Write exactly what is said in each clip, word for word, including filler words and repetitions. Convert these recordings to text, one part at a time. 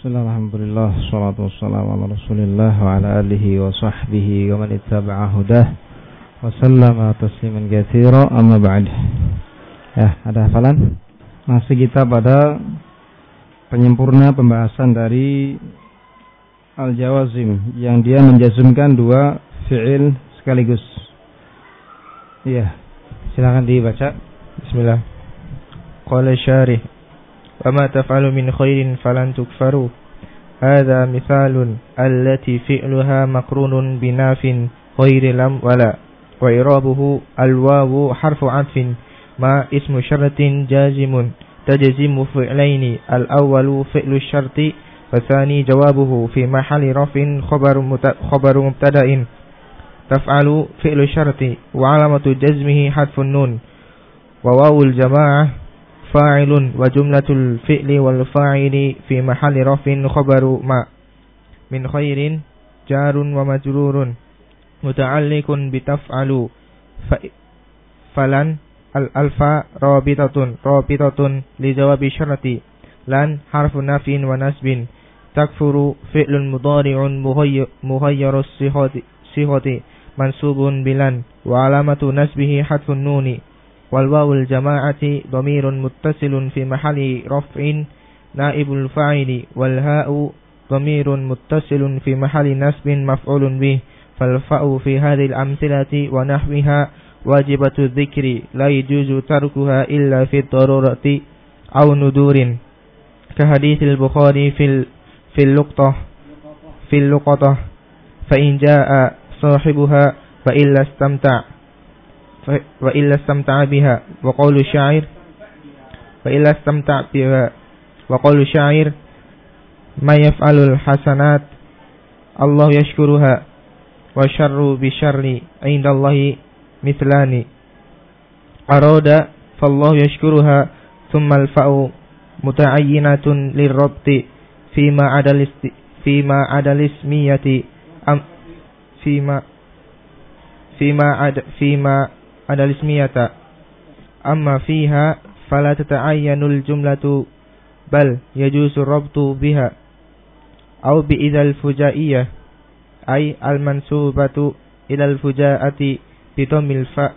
Bismillah, alhamdulillah, salatu wassalamu ala rasulillah wa ala alihi wa sahbihi wa man ittaba'a hudah wa sallama tasliman katsira, amma ba'd. Ya, ada hafalan? Masih kita pada penyempurna pembahasan dari al-jawazim yang dia menjazmkan dua fi'il sekaligus. Iya, silakan dibaca. Bismillah. Qala syarih وما تفعل من خير فلن تكفروا هذا مثال التي فعلها مقرون بناف غير لم ولا وإعرابه الواو حرف عطف ما اسم شرط جازم تجزم فعلين الأول فعل الشرط والثاني جوابه في محل رفع خبر خبر مبتدأ تفعل فعل الشرط وعلامة جزمه حذف النون وواو الجماعة فاعل وجملة الفعل والفاعل في محل رفع خبر ما من خير جار ومجرور متعلق بتفعل فلن الألف رابطة رابطة لجواب الشرط لن حرف نفي ونسب تكفر فعل مضارع مغير الصيغة منصوب بلن وعلامة نسبه حذف النون والواو الجماعة ضمير متصل في محل رفع نائب الفاعل والهاء ضمير متصل في محل نسب مفعول به فالفاء في هذه الأمثلة ونحوها واجبة الذكر لا يجوز تركها إلا في الضرورة أو ندور كحديث البخاري في في اللقطة في اللقطة فإن جاء صاحبها فإلا استمتع وإلا استمتع بها وقول الشاعر وإلا استمتع بها وقول الشاعر ما يفعل الحسنات الله يشكرها والشر بالشر عند الله مثلان أراد فالله يشكرها ثم الفاء متعينة للربط فيما عدا فيما عدا الاسمية أم فيما فيما عدا فيما عدا الاسمية أما فيها فلا تتعين الجملة بل يجوز الربط بها أو بإذا الفجائية أي المنسوبة إلى الفجاءة بضم الفاء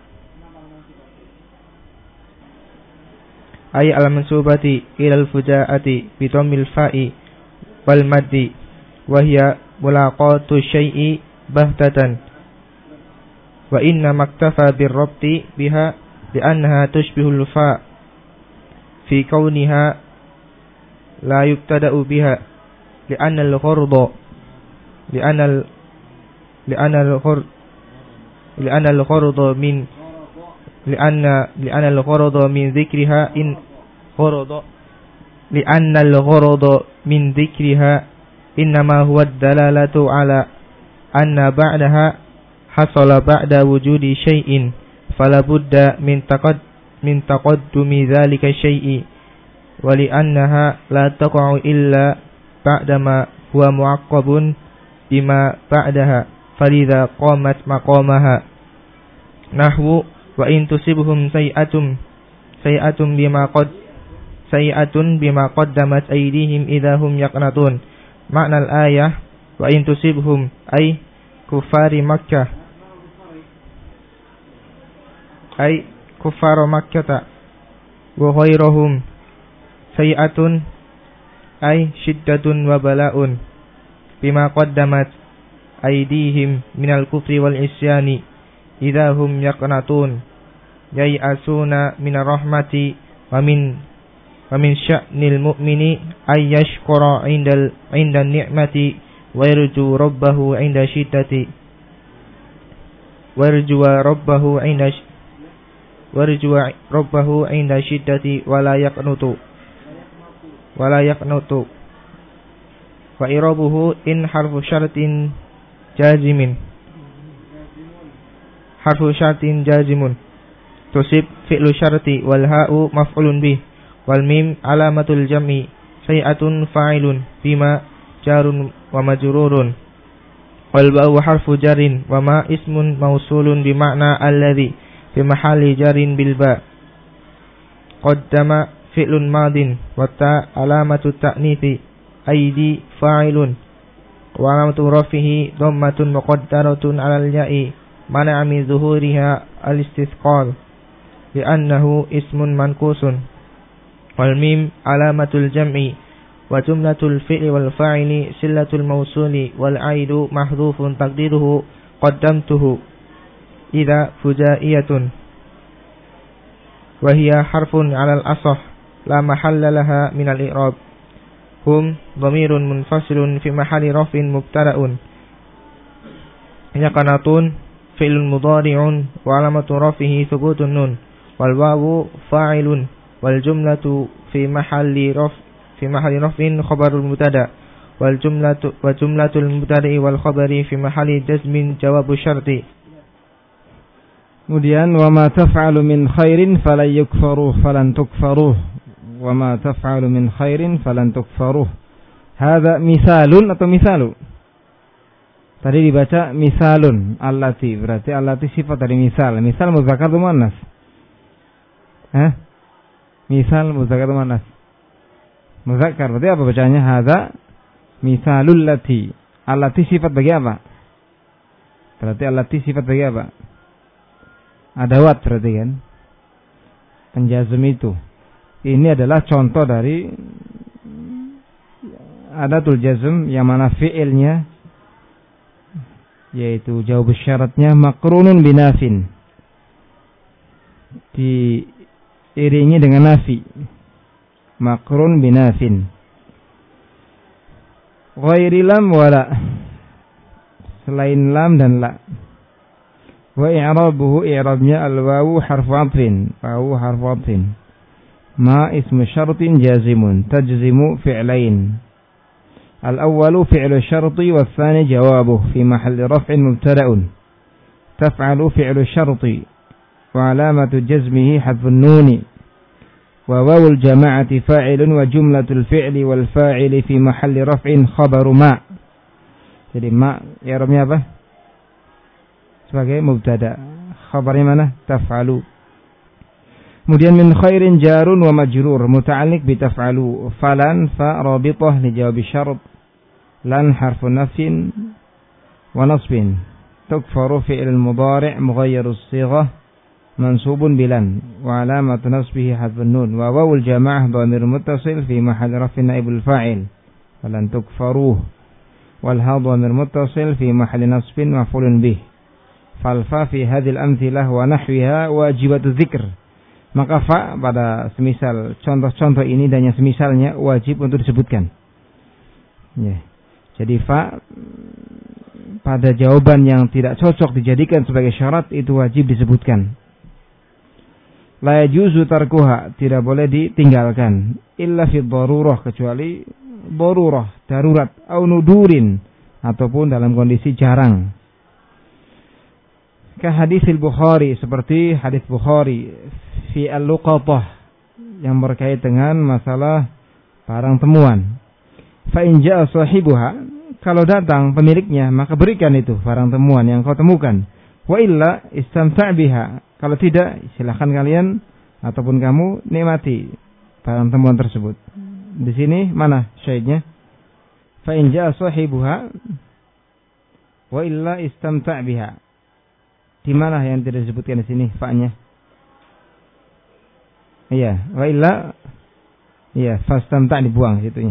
أي المنسوبة إلى الفجاءة بضم الفاء والمد وهي ملاقاة الشيء بهتة وإنما اكتفى بالربط بها لأنها تشبه الفاء في كونها لا يبتدأ بها لأن الغرض لأن ال لأن الغرض لأن الغرض من لأن لأن الغرض من ذكرها إن غرض لأن الغرض من ذكرها إنما هو الدلالة على أن بعدها حصل بعد وجود شيء فلا بد من تقد من تقدم ذلك الشيء ولأنها لا تقع إلا بعدما هو معقب بما بعدها فلذا قامت مقامها نحو وإن تصبهم سيئة سيئة بما قد سيئة بما قدمت أيديهم إذا هم يقنطون معنى الآية وإن تصبهم أي كفار مكة أي كفار مكة وغيرهم سيئة أي شدة وبلاء بما قدمت أيديهم من الكفر والعصيان إذا هم يقنطون ييأسون من الرحمة ومن ومن شأن المؤمن أن يشكر عند عند النعمة ويرجو ربه عند شدة ويرجو ربه عند ويرجو ربه عند شدة ولا يقنط ولا يقنط وإعرابه إن حرف شرط جازم حرف شرط جازم تصب فعل الشرط والهاء مفعول به والميم علامة الجمع سيئة فاعل بما جار ومجرور والباء حرف جر وما اسم موصول بمعنى الذي في محل جر بالباء قدم فعل ماض والتاء علامة التأنيث aidi fa'ilun wa alamatu rafihi dhammatun muqaddaratun 'alal ya'i mana min zuhuriha al-istithqal li'annahu ismun mankusun wal mim alamatul jam'i wa jumlatul fi'li wal fa'ili sillatul mawsuli wal 'aidu mahdhufun taqdiruhu qaddamtuhu idza fujaiyatun wa hiya harfun 'alal asah la mahalla laha min al-i'rab hum dhamirun munfasilun fi mahalli raf'in mubtada'un yaqanatun fi'lun mudhari'un wa 'alamatu rafihi thubutun nun wal wawu fa'ilun wal jumlatu fi mahalli raf fi mahalli raf'in khabarul mubtada wal jumlatu wa jumlatul mubtada'i wal khabari fi mahalli jazmin jawabu syarti. Kemudian wa ma taf'alu min khairin falan yukfaruh falan tukfaruh wa ma taf'alu min khairin falan tukfaruh. Hadza misalun atau misalu? Tadi dibaca misalun allati, berarti allati sifat dari misal. Misal muzakkar atau muannas? Hah? Misal muzakkar atau muannas? Muzakkar, berarti apa bacanya? Hadza misalul lati. Allati sifat bagi apa? Berarti allati sifat bagi apa? Adawat berarti kan? Penjazm itu. Ini adalah contoh dari adatul jazm yang mana fi'ilnya yaitu jawab syaratnya makrunun binafin, diiringi dengan nafi. Makrun binafin ghairi lam wala, selain lam dan la. Wa i'rabuhu, i'rabnya al-wawu harfu 'athfin, wawu harfu 'athfin. Ma ismu syartin jazimun tajzimu fi'lain. Al-awwalu fi'lu syarti wa tsani jawabuhu fi mahalli raf'in mubtada'un. Taf'alu fi'lu syarti wa 'alamatu jazmihi hadfun nuni. Wa wawul jama'ati fa'ilun wa jumlatul fi'li wal fa'ili fi mahalli raf'in khabaru ma. Jadi ma i'rabnya apa? Sebagai mubtada. Khabarnya mana? Taf'alu. Kemudian min khairin jarun wa majrur muta'alliq bi taf'alu. Falan fa rabithah li jawab syarat. Lan harfu nafsin wa nasbin. Tukfaru fi'il mudhari' mughayyir as-sighah mansubun bilan wa alamatu nasbihi hadfun nun wa wawul jama'ah dhamir muttasil fi mahall raf'in naibul fa'il. Falan tukfaruh wal ha dhamir muttasil fi mahall nasbin maf'ulun bih. Falfa fi hadhil amthilah wa nahwiha wajibatu dzikr. Maka fa pada semisal contoh-contoh ini dan yang semisalnya wajib untuk disebutkan. Ya. Jadi fa pada jawaban yang tidak cocok dijadikan sebagai syarat itu wajib disebutkan. La yajuzu tarkuha, tidak boleh ditinggalkan. Illa fi darurah, kecuali darurah, darurat, au nudurin, ataupun dalam kondisi jarang. Ka hadis al-Bukhari, seperti hadis Bukhari fi al-luqatah yang berkait dengan masalah barang temuan. Fa in jaa sahibuha, kalau datang pemiliknya maka berikan itu barang temuan yang kau temukan. Wa illa istamta' biha, kalau tidak silakan kalian ataupun kamu nikmati barang temuan tersebut. Di sini mana syahidnya? Fa in jaa sahibuha wa illa istamta' biha. Di mana yang tidak disebutkan di sini fa-nya? Iya, wa illa iya, fastamta' dibuang situnya.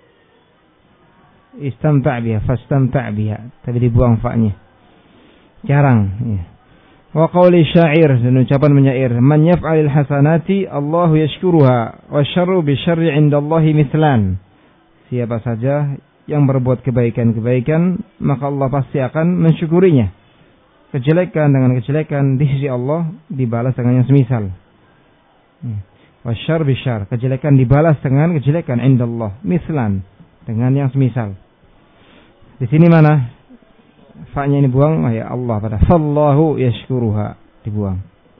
Istamta' biha, fastamta' biha, tapi dibuang fa-nya. Jarang, ya. Wa qauli syair, dan ucapan penyair, man yaf'alil hasanati Allahu yashkuruha wa syarru bi syarri 'indallahi mithlan. Siapa saja yang berbuat kebaikan-kebaikan, maka Allah pasti akan mensyukurinya. Kejelekan dengan kejelekan di sisi Allah dibalas dengan yang semisal. Wasyarr bisyarr, kejelekan dibalas dengan kejelekan indallah, mislan, dengan yang semisal. Di sini mana fa-nya ini buang, ya Allah pada fallahu yashkuruha dibuang.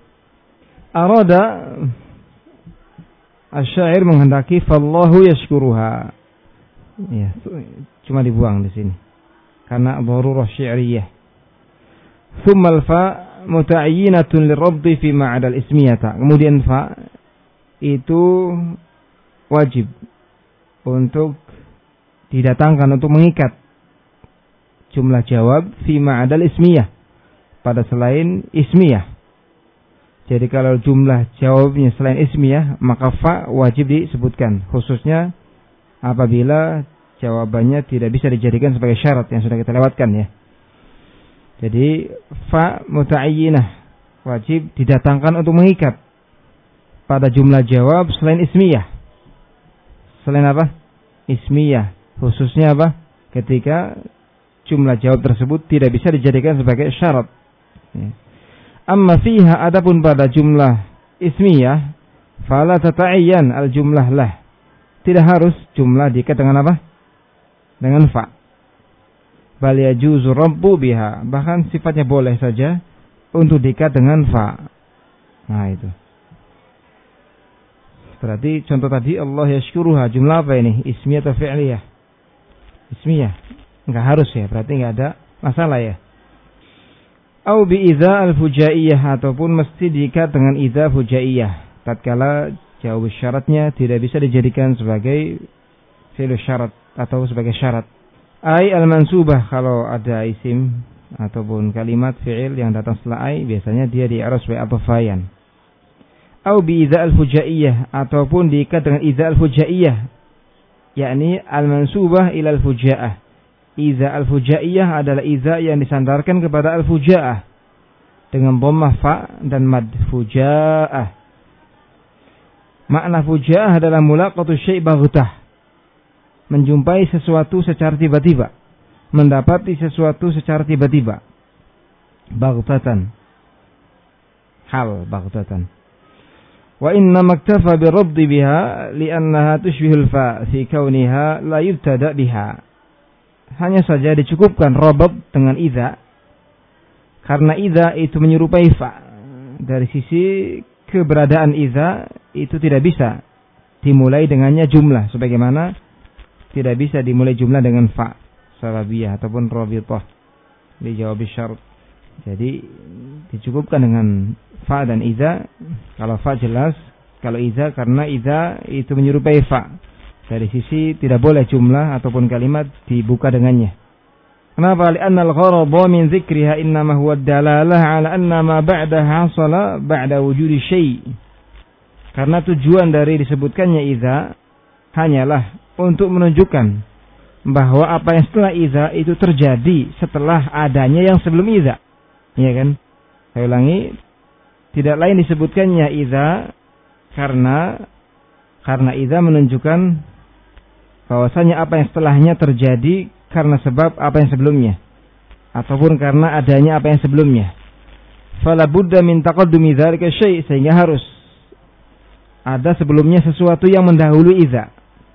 Arada asy-syair menghendaki fallahu yashkuruha. Ya, cuma dibuang di sini karena darurah syi'riyah. Thumma al-fa muta'ayyinatun lirabdi fi ma'adal ismiyata. Kemudian fa itu wajib untuk didatangkan untuk mengikat jumlah jawab fi ma'adal ismiyah, pada selain ismiyah. Jadi kalau jumlah jawabnya selain ismiyah, maka fa wajib disebutkan, khususnya apabila jawabannya tidak bisa dijadikan sebagai syarat yang sudah kita lewatkan ya. Jadi fa muta'ayyinah wajib didatangkan untuk mengikat pada jumlah jawab selain ismiyah. Selain apa? Ismiyah. Khususnya apa? Ketika jumlah jawab tersebut tidak bisa dijadikan sebagai syarat. Amma fiha, adapun pada jumlah ismiyah, fala tata'ayyan al jumlah lah. Tidak harus jumlah diikat dengan apa? Dengan fa. Bal yajuzu rabbu biha. Bahkan sifatnya boleh saja untuk diikat dengan fa. Nah itu. Berarti contoh tadi Allah yashkuruha, jumlah apa ini? Ismiyah atau fi'liyah? Ismiyah. Enggak harus ya, berarti enggak ada masalah ya. Au bi idza al-fujaiyah, ataupun mesti diikat dengan idza fujaiyah. Tatkala jawab syaratnya tidak bisa dijadikan sebagai fi'il syarat atau sebagai syarat. Ai al-mansubah, kalau ada isim ataupun kalimat fi'il yang datang setelah ai, biasanya dia di-i'rab sebagai atfayan. Au bi idza al-fujaiyah, ataupun diikat dengan idza al-fujaiyah, yakni al-mansubah ila al-fujaah. Idza al-fujaiyah adalah idza yang disandarkan kepada al-fujaah dengan dhammah fa dan mad. Fujaah. Makna fujaah adalah mulaqatu syai' baghtah, menjumpai sesuatu secara tiba-tiba, mendapati sesuatu secara tiba-tiba. Baghtatan. Hal baghtatan. Wa inna maktafa bi raddi biha li'annaha tushbihul fa fi kauniha la yubtada biha. Hanya saja dicukupkan rabat dengan idza, karena idza itu menyerupai fa. Dari sisi keberadaan idza itu tidak bisa dimulai dengannya jumlah, sebagaimana tidak bisa dimulai jumlah dengan fa sababiyah ataupun rabithah dijawab syarat. Jadi dicukupkan dengan fa dan idza. Kalau fa jelas, kalau idza karena idza itu menyerupai fa. Dari sisi tidak boleh jumlah ataupun kalimat dibuka dengannya. Kenapa? Li'anna al-gharada min dzikriha innama huwa ad-dalalah 'ala anna ma ba'daha hasala ba'da wujudi syai'. Karena tujuan dari disebutkannya idza hanyalah untuk menunjukkan bahwa apa yang setelah idza itu terjadi setelah adanya yang sebelum idza. Iya kan? Saya ulangi, tidak lain disebutkannya idza karena karena idza menunjukkan bahwasanya apa yang setelahnya terjadi karena sebab apa yang sebelumnya, ataupun karena adanya apa yang sebelumnya. Fala budda min taqaddumi dzalika syai', sehingga harus ada sebelumnya sesuatu yang mendahului idza.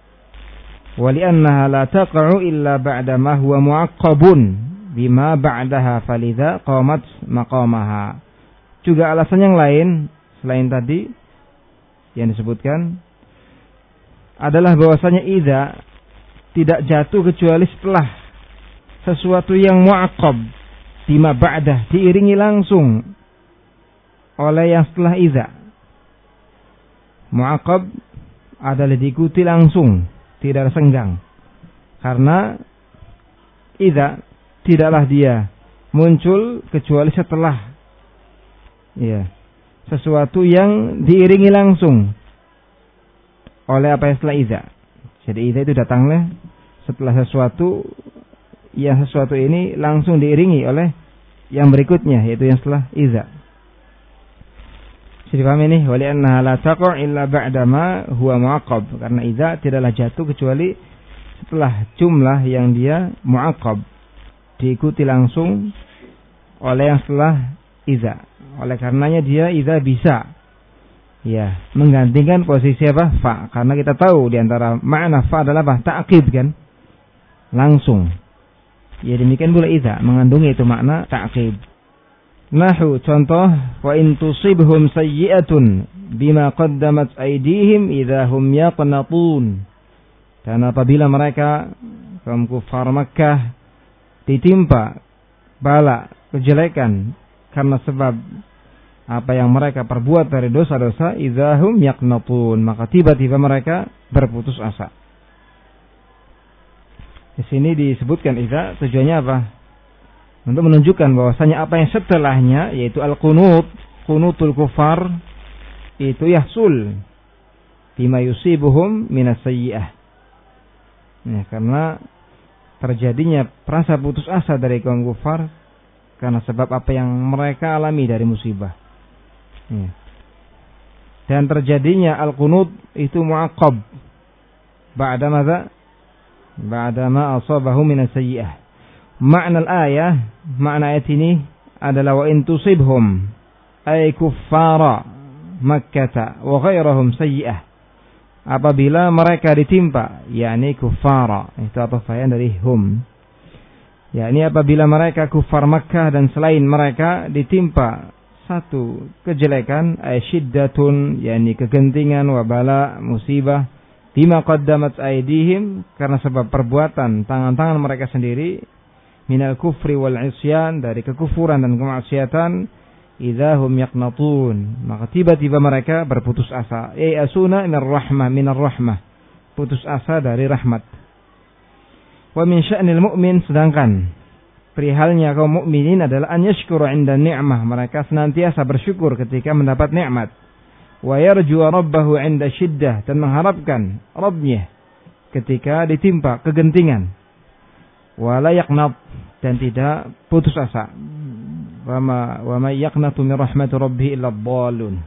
Wa li'annaha la taqa'u illa ba'da ma huwa mu'aqqabun bima ba'daha falidza qamat maqamaha. Juga alasan yang lain selain tadi yang disebutkan adalah bahwasanya idza tidak jatuh kecuali setelah sesuatu yang mu'aqqab bima ba'dah, diiringi langsung oleh yang setelah idza. Mu'aqqab adalah diikuti langsung, tidak ada senggang. Karena idza tidaklah dia muncul kecuali setelah ya, sesuatu yang diiringi langsung oleh apa yang setelah idza. Jadi idza itu datangnya setelah sesuatu yang sesuatu ini langsung diiringi oleh yang berikutnya, yaitu yang setelah idza. Jadi paham ini? Wa li'annaha la taqa'u illa ba'da ma huwa mu'aqqab. Karena idza tidaklah jatuh kecuali setelah jumlah yang dia mu'aqqab, diikuti langsung oleh yang setelah idza. Oleh karenanya dia idza bisa ya menggantikan posisi apa? Fa. Karena kita tahu di antara makna fa adalah apa? Ta'qib kan? Langsung. Ya demikian pula idza mengandungi itu makna ta'qib. Nahu, contoh, wa in tusibhum sayyi'atun bima qaddamat aydihim idza hum yaqnatun. Dan apabila mereka kaum kufar Makkah ditimpa bala kejelekan karena sebab apa yang mereka perbuat dari dosa-dosa, idza hum yaqnatun, maka tiba-tiba mereka berputus asa. Di sini disebutkan idza, tujuannya apa? Untuk menunjukkan bahwasanya apa yang setelahnya yaitu al-qunut, qunutul kufar itu yahsul bima yusibuhum minas sayyi'ah. Ya, karena terjadinya rasa putus asa dari kaum kufar karena sebab apa yang mereka alami dari musibah. Ya. Dan terjadinya al-qunut itu mu'aqqab ba'da madza? Ba'da ma asabahu minas sayyi'ah. Makna al-ayah, makna ayat ini adalah wa in tusibhum ay kuffara Makkah wa ghairahum sayyi'ah. Apabila mereka ditimpa, yakni kuffara, itu apa fayan dari hum. Yakni apabila mereka kufar Makkah dan selain mereka ditimpa satu kejelekan, ay syiddatun, yakni kegentingan, wabala, musibah, bima qaddamat aydihim, karena sebab perbuatan tangan-tangan mereka sendiri, minal kufri wal isyan, dari kekufuran dan kemaksiatan, idza hum yaqnatun, maka tiba-tiba mereka berputus asa. Ay asuna minar rahmah, minar rahmah, putus asa dari rahmat. Wa min sya'nil mu'min, sedangkan perihalnya kaum mukminin adalah an yashkuru 'inda ni'mah, mereka senantiasa bersyukur ketika mendapat nikmat. Wa yarju rabbahu 'inda syiddah, dan mengharapkan Rabbnya ketika ditimpa kegentingan. Wa la yaqnat, dan tidak putus asa. Wa ma wa may yaqnatu min rahmati rabbih illa ad-dallun.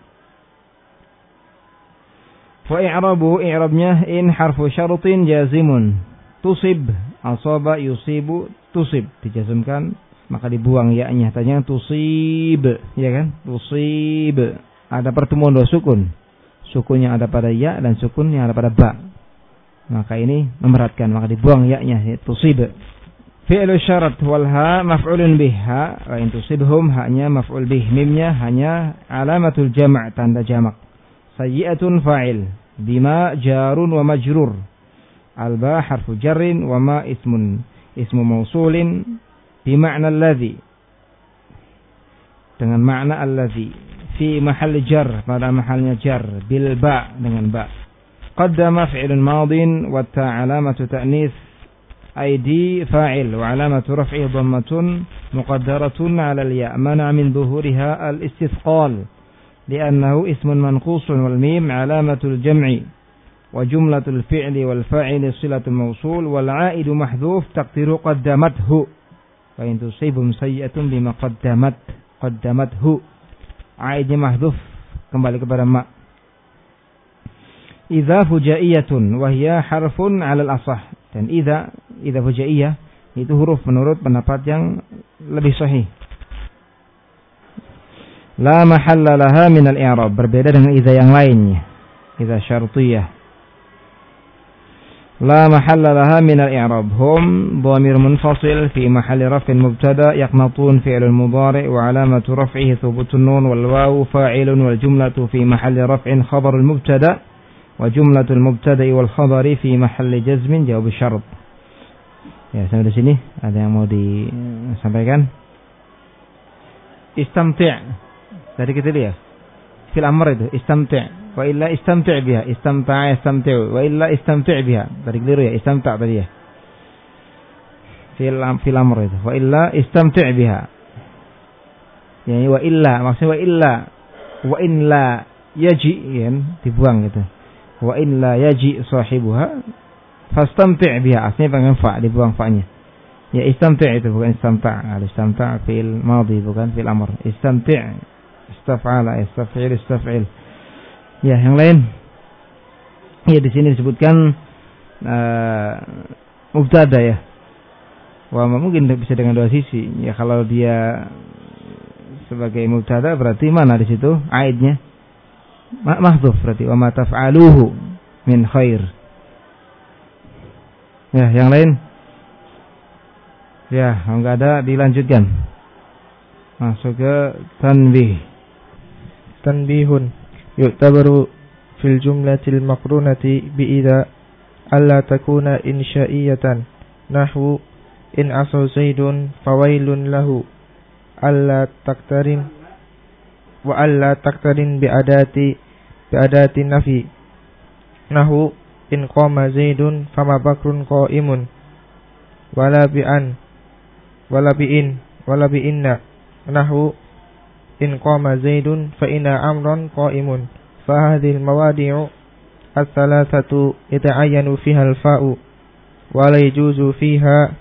Wa i'rabu, i'rabnya in harfu syartin jazimun, tusib, asaba yusibu, tusib dijazmkan maka dibuang ya-nya, tanya tusib, ya kan? Tusib. Ada pertemuan dua sukun. Sukunnya ada pada ya dan sukunnya ada pada ba. Maka ini memberatkan, maka dibuang ya-nya, tusib. Fi'lu syarat wal ha maf'ulun bih, ha wa in tusibhum, haknya maf'ul bih, mimnya hanya alamatul jama', tanda jamak. Sayyi'atun fa'il, bima jarun wa majrur. Alba harfu jarrin, wa ma ismun ismu mausulin bima'na alladhi, dengan makna alladhi, fi mahall jar, pada mahalnya jar, bil ba, dengan ba. Qaddama fi'lun madin wa ta'alamatu ta'nis أيدي فاعل وعلامة رفعه ضمة مقدرة على الياء منع من ظهورها الاستثقال لأنه اسم منقوص والميم علامة الجمع وجملة الفعل والفاعل صلة الموصول والعائد محذوف تقدير قدمته فإن تصيبهم سيئة بما قدمت قدمته عائد محذوف kembali kepada ma. Idza fujaiyatun wa hiya harfun 'ala al-asah, dan idza idza fujaiyah itu huruf menurut pendapat yang lebih sahih. La mahalla laha min al-i'rab, berbeda dengan idza yang lainnya. Idza syartiyah la mahalla laha min al-i'rab. Hum dhamir munfasil fi mahalli raf'in mubtada, yaqnatun fi'lun mudhari' wa 'alamatu raf'ihi thubutun nun wal wawu fa'ilun wal jumlatu fi mahalli raf'in khabarul mubtada wa jumlatul mubtada'i wal khabari fi mahalli jazmin jawab syarat. Ya, sampai di sini ada yang mau disampaikan? Istamti', tadi kita lihat fil amr itu istamti', wa illa istamti' biha, istamta'a istamti', wa illa istamti' biha. Tadi keliru ya, istamta' tadi ya. Fil fil amr itu, wa illa istamti' biha. Ya, wa illa, maksudnya wa illa, wa in la yaji, ya, dibuang gitu. Wa in la yaji sahibuha fastamti' biha, aslinya dengan fa, dibuang fa-nya. Ya, istamti' itu bukan istamta'. Al-istamta' fil madhi bukan fil amr. Istamti', istaf'ala, istaf'il, istaf'il. Ya, yang lain. Ya, di sini disebutkan uh, mubtada ya. Wah, mungkin bisa dengan dua sisi. Ya, kalau dia sebagai mubtada berarti mana di situ aidnya? Mahdhuf berarti wa ma taf'aluhu min khair. Ya, yang lain? Ya, enggak ada, dilanjutkan. Masuk ke tanbih. Tanbihun yu'tabaru fil jumlatil maqrunati bi idza alla takuna insya'iyatan nahwu in asaw zaidun fawailun lahu alla taktarin wa alla taktarin bi adati bi adati nafi nahwu in qama zaidun fama bakrun qaimun wala bi an wala bi in wala bi inna nahwu in qama zaidun fa inna amran qa'imun. Fa hadhihi al-mawadi'u ats-tsalatsatu yata'ayyanu fiha al-fa'u wa la yajuzu fiha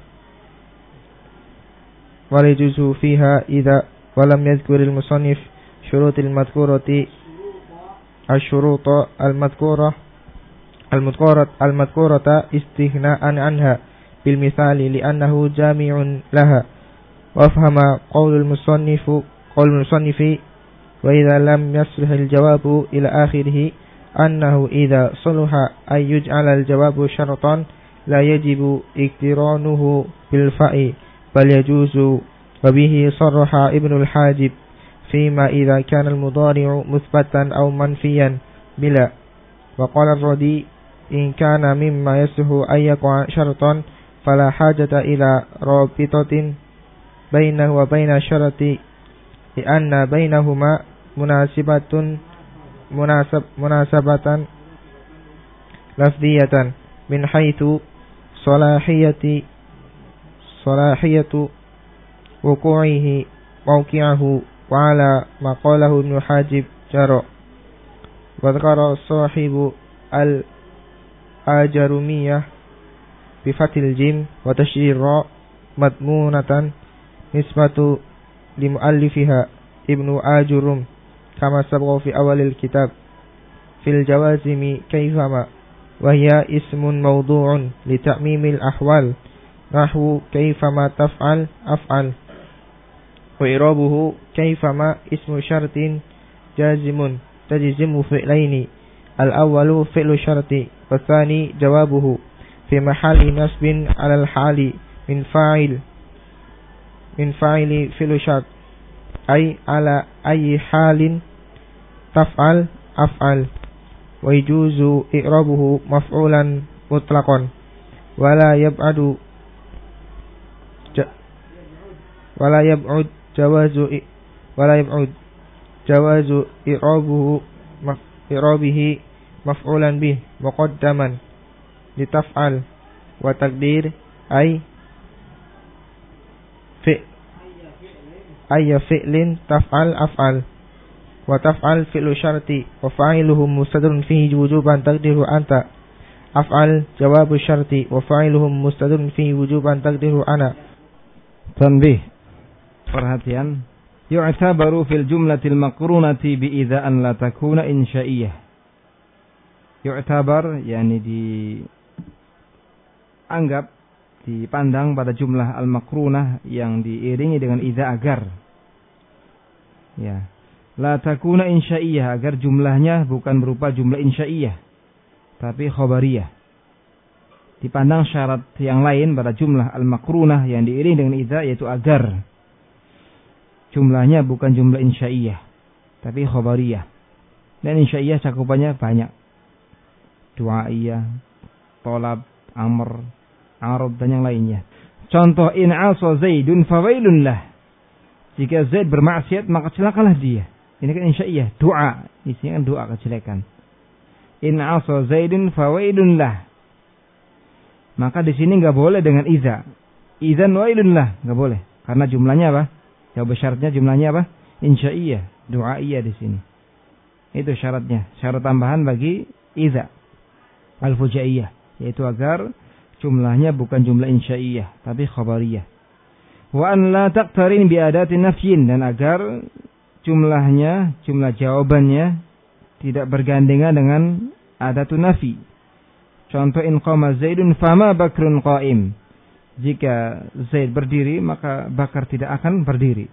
wa la yajuzu fiha idza wa lam yadhkur al-musannif syurut al-madhkurati asy-syurut al-madhkurah al-madhkurat al-madhkurata istighna'an anha bil misali li'annahu jami'un laha. Wa fahama qaulul musannifu qaulul musannifi wa idza lam yasluh al-jawabu ila akhirih annahu idza salaha ay yuj'ala al-jawabu syartan la yajibu iktiranuhu bil fa'i bal yajuzu. Wa bihi sarraha Ibnu al-Hajib fima idza kana al-mudhari'u muthbatan aw manfiyan bila. Wa qala ar-Radi in kana mimma yasluhu ay yaqa syartan fala hajata ila rabitatin bainahu wa baina syarati li'anna bainahuma munasibatun munasab munasabatan lafdhiyatan min haitsu salahiyati salahiyatu wuqu'ihi mawqi'ahu wa ala ma qalahu Ibnu Hajib jara. Wa dzakara sahibu al-Ajarumiyah bi fathil jim wa tashdid ra madmunatan nisbatu li muallifiha Ibnu Ajurum kama sabqa fi awalil kitab fil jawazimi kayfama wa hiya ismun mawdu'un li ta'mimil ahwal nahwu kayfama taf'al af'al wa irabuhu kayfama ismu syartin jazimun tajzimu fi'laini al-awwalu fi'lu syarti wa tsani jawabuhu fi mahalli nasbin 'ala al-hali min fa'il min fa'ili fi'lu syart ay ala ayyi halin taf'al af'al wa yajuzu i'rabuhu maf'ulan mutlaqan wala yab'adu wala yab'ud jawazu wala yab'ud jawazu i'rabuhu i'rabihi maf'ulan bih muqaddaman li taf'al wa taqdir ay fi ayya fi'lin taf'al af'al wa taf'al fi'lu syarti wa fa'iluhum mustadrun fihi wujuban taqdiru anta af'al jawabu syarti wa fa'iluhum mustadrun fihi wujuban taqdiru ana. Tanbih, perhatian, yu'tabaru fil jumlatil maqrunati bi idza an la takuna insya'iyah. Yu'tabar yakni dianggap, dipandang pada jumlah al-maqrunah yang diiringi dengan idza agar. Ya. La takuna insya'iyah, agar jumlahnya bukan berupa jumlah insya'iyah tapi khabariyah. Dipandang syarat yang lain pada jumlah al-maqrunah yang diiringi dengan idza, yaitu agar jumlahnya bukan jumlah insya'iyah tapi khabariyah. Dan insya'iyah cakupannya banyak. Du'aiyah, tolab, amr, arad dan yang lainnya. Contoh, in 'asa Zaidun fawailun lah. Jika Zaid bermaksiat maka celakalah dia. Ini kan insya'iyah, doa. Isinya kan doa kejelekan. In 'asa Zaidun fawailun lah. Maka di sini enggak boleh dengan idza. Idzan wailun lah, enggak boleh. Karena jumlahnya apa? Jawab syaratnya jumlahnya apa? Insya'iyah, du'aiyah di sini. Itu syaratnya, syarat tambahan bagi idza. Al-fujaiyah, yaitu agar jumlahnya bukan jumlah insya'iyah tapi khabariyah. Wa an la taqtarin bi adatin nafyin, dan agar jumlahnya, jumlah jawabannya tidak bergandengan dengan adatun nafi. Contoh, in qama Zaidun fama Bakrun qa'im. Jika Zaid berdiri maka Bakar tidak akan berdiri.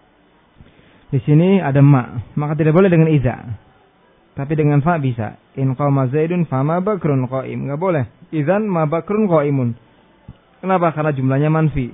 Di sini ada ma, maka tidak boleh dengan idza. Tapi dengan fa bisa. In qama Zaidun fama Bakrun qa'im, enggak boleh. Idzan ma Bakrun qa'imun. Kenapa? Karena jumlahnya manfi.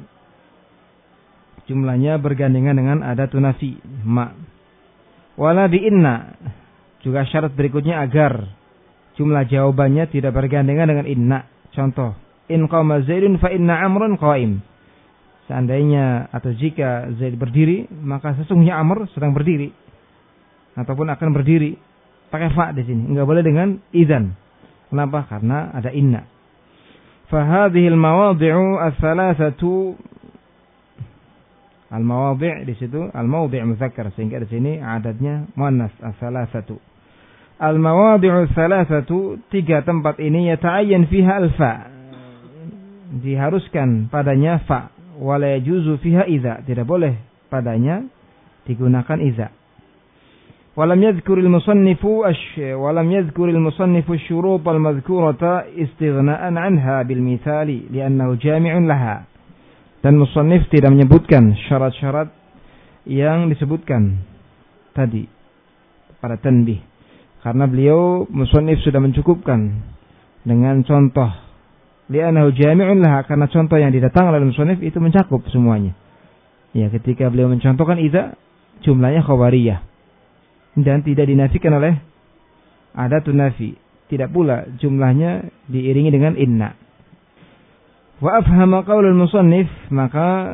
Jumlahnya bergandengan dengan adatun nafi, ma. Wala bi inna. Juga syarat berikutnya agar jumlah jawabannya tidak bergandengan dengan inna. Contoh, in qama Zaidun fa inna Amran qa'im. Seandainya atau jika Zaid berdiri, maka sesungguhnya Amr sedang berdiri ataupun akan berdiri. Pakai fa di sini. Enggak boleh dengan idzan. Kenapa? Karena ada inna. Fahadhihi al-mawadhi'u ats-tsalatsatu, al-mawadhi' di situ al-mawdhi' mudzakkar, sehingga di sini adadnya muannas ats-tsalatsatu. Al-mawadhi'u ats-tsalatsatu, tiga tempat ini yata'ayyan fiha al-fa, diharuskan padanya fa, wa la yajuzu fiha idza, tidak boleh padanya digunakan idza. Walam yadhkuril musannifu ash walam yadhkuril musannifu asy-syurut al-madhkurata istighna'an 'anha bil mithali li'annahu jami'un laha. Dan musannif tidak menyebutkan syarat-syarat yang disebutkan tadi pada tanbih, karena beliau musannif sudah mencukupkan dengan contoh. Li'annahu jami'un laha, karena contoh yang didatangkan oleh musannif itu mencakup semuanya. Ya, ketika beliau mencontohkan idza, jumlahnya khabariyah dan tidak dinafikan oleh adatun nafi, tidak pula jumlahnya diiringi dengan inna. Wa afhama qaulul musannif, maka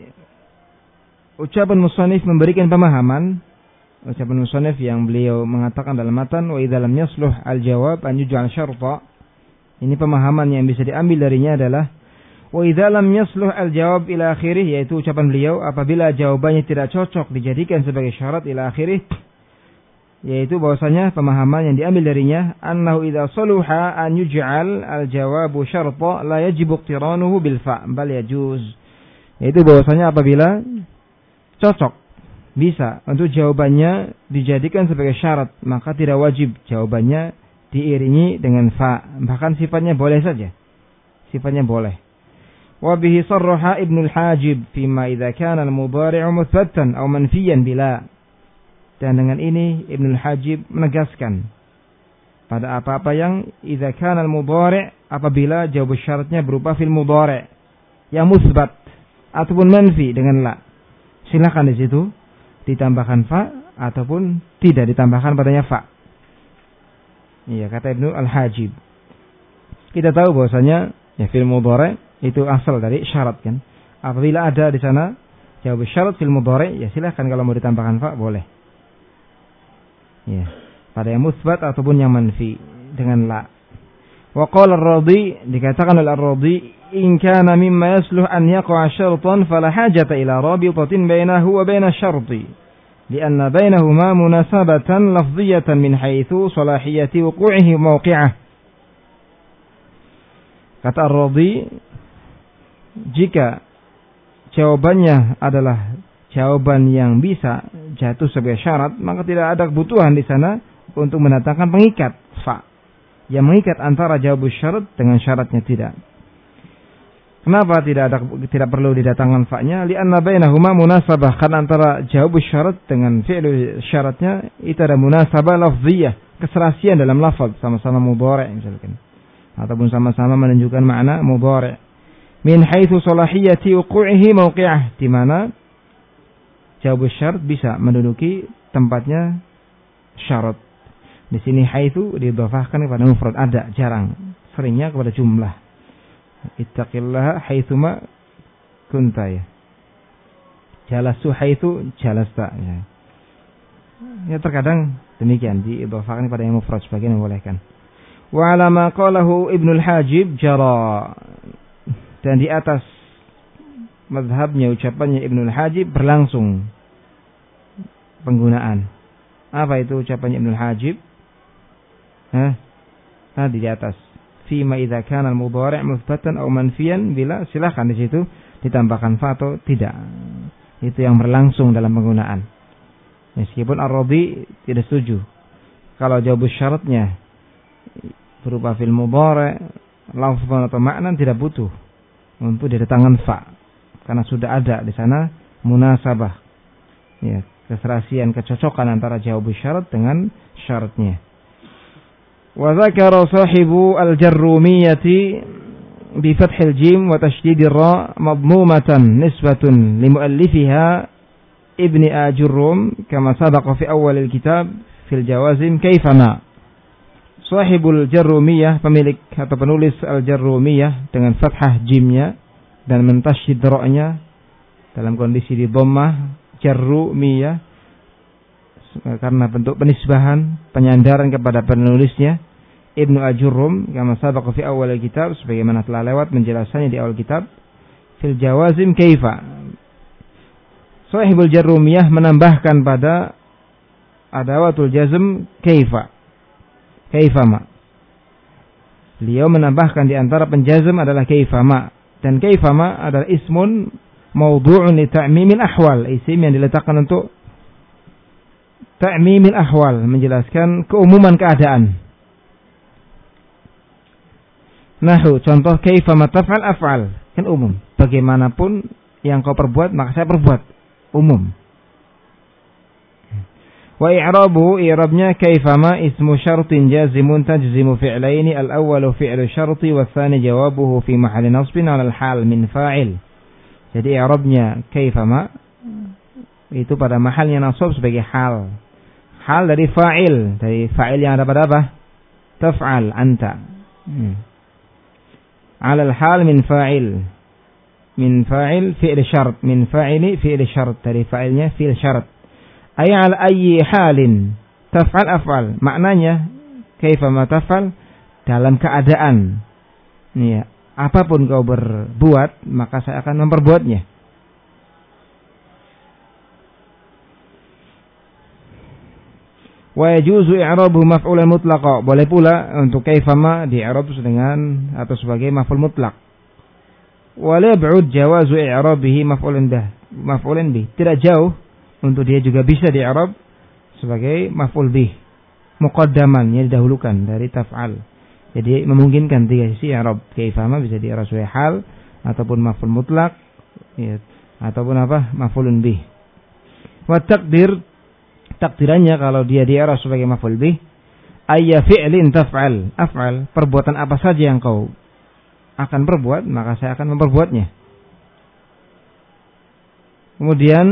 ucapan musannif memberikan pemahaman, ucapan musannif yang beliau mengatakan dalam matan wa idza lam yasluh al-jawab an yuj'al syarta. Ini pemahaman yang bisa diambil darinya adalah wa idza lam yasluh al-jawab ila akhirih, yaitu ucapan beliau apabila jawabannya tidak cocok dijadikan sebagai syarat ila akhirih, yaitu bahwasanya pemahaman yang diambil darinya annahu idza saluha an yuj'al al-jawabu syarta la yajibu iqtiranuhu bil fa' bal yajuz, yaitu bahwasanya apabila cocok bisa untuk jawabannya dijadikan sebagai syarat, maka tidak wajib jawabannya diiringi dengan fa, bahkan sifatnya boleh saja, sifatnya boleh. Wa bihi sarraha Ibnu al-Hajib fima idza kana al-mudhari'u muthbattan aw manfiyan bila. Dan dengan ini Ibnu al-Hajib menegaskan pada apa-apa yang idza kana al-mudhari', apabila jawab syaratnya berupa fil mudhari' yang musbat ataupun manfi dengan la, silakan di situ ditambahkan fa ataupun tidak ditambahkan padanya fa. Iya, kata Ibnu al-Hajib. Kita tahu bahwasanya ya fil mudhari' itu asal dari syarat kan. Apabila ada di sana jawab syarat fil mudhari', ya silakan kalau mau ditambahkan fa boleh. Ya, pada yang musbat ataupun yang manfi dengan la. Wa qala ar-Radi, dikatakan oleh ar-Radi, in kana mimma yasluh an yaqa'a syartan fala hajata ila rabitatin bainahu wa baina asy-syarti li'anna bainahuma munasabatan lafdhiyatan min haitsu salahiyati wuqu'ihi mawqi'ah. Kata ar-Radi, jika jawabannya adalah jawaban yang bisa jatuh sebagai syarat, maka tidak ada kebutuhan di sana untuk mendatangkan pengikat fa yang mengikat antara jawab syarat dengan syaratnya, tidak. Kenapa tidak ada tidak perlu didatangkan fa-nya? Li'anna bainahuma munasabah, karena antara jawab syarat dengan fi'il syaratnya itu ada munasabah lafziyah, keserasian dalam lafaz, sama-sama mudhari' misalkan, ataupun sama-sama menunjukkan makna mudhari'. Min haitsu salahiyati wuqu'ihi mawqi'ah, di mana jawab syarat bisa menduduki tempatnya syarat. Di sini haitsu didhafahkan kepada mufrad, ada, jarang, seringnya kepada jumlah. Ittaqillaha haitsuma kunta, ya. Jalastu haitsu jalasta, ya. Ya terkadang demikian didhafahkan kepada yang mufrad, sebagian membolehkan. Wa ala ma qalahu Ibnu al-Hajib jara, dan di atas mazhabnya ucapannya Ibnu al-Hajib berlangsung penggunaan. Apa itu ucapannya Ibnu al-Hajib? Hah? Tadi di atas. Fima idza kana al-mudhari' muthbatan aw manfiyan bila, silakan di situ ditambahkan fa atau tidak. Itu yang berlangsung dalam penggunaan. Meskipun ar-Radi tidak setuju kalau jawab syaratnya berupa fil mudhari' lafzan atau makna, tidak butuh untuk didatangkan fa, karena sudah ada di sana munasabah, ya, keserasian, kecocokan antara jawab syarat dengan syaratnya. Wa dzakara sahibu al-Jarrumiyati bi fathil jim wa tasydidil ra madmumatan nisbatun li muallifiha Ibni Ajurrum kama sabaqa fi awalil kitab fil jawazim kaifama. Sahibul Jarrumiyah, pemilik atau penulis al-Jarrumiyah dengan fathah jimnya dan mentasydid ra-nya dalam kondisi di dhammah, Jarrumiyah, karena bentuk penisbahan, penyandaran kepada penulisnya. Ibnu Ajurrum kama sabaqa fi awal kitab, sebagaimana telah lewat menjelaskannya di awal kitab. Fil jawazim kaifa. Sahibul Jarrumiyah menambahkan pada adawatul jazm kaifa. Kaifa ma. Beliau menambahkan di antara penjazm adalah kaifa ma, dan kaifa ma adalah ismun mawdu'un li ta'mimil ahwal, isim yang diletakkan untuk ta'mimil ahwal, menjelaskan keumuman keadaan. Nahu, contoh kaifa ma taf'al af'al, kan umum. Bagaimanapun yang kau perbuat maka saya perbuat, umum. Wa i'rabuhu, i'rabnya kaifa ma ismu syartin jazimun tajzimu fi'laini, al-awwalu fi'lu syarti wa tsani jawabuhu fi mahalli nasbin 'ala al-hal min fa'il. Jadi i'rabnya kaifa ma itu pada mahalnya nasab sebagai hal. Hal dari fa'il, dari fa'il yang ada pada apa? Taf'al anta. Hmm. 'Ala al-hal min fa'il. Min fa'il fi'l syart, min fa'ili fi'l syart, dari fa'ilnya fi'l syart. Ay 'ala ayyi halin taf'al af'al. Maknanya kaifa ma taf'al, dalam keadaan. Nih ya, apapun kau berbuat maka saya akan memperbuatnya. Wa yajuzu i'rabu maf'ulan mutlaqa. Boleh pula untuk kaifa ma di-i'rab dengan atau sebagai maf'ul mutlaq. Wa la yab'ud jawazu i'rabihi maf'ulan bih. Maf'ulan bih. Tidak jauh untuk dia juga bisa di-i'rab sebagai maf'ul bih. Muqaddaman, yang didahulukan dari taf'al. Jadi memungkinkan tiga sisi i'rab. Kaifa ma bisa di-i'rab sebagai hal ataupun maf'ul mutlaq, ya, ataupun apa? Maf'ulun bih. Wa taqdir, takdirannya kalau dia di-i'rab sebagai maf'ul bih, ayya fi'lin taf'al, af'al, perbuatan apa saja yang kau akan perbuat maka saya akan memperbuatnya. Kemudian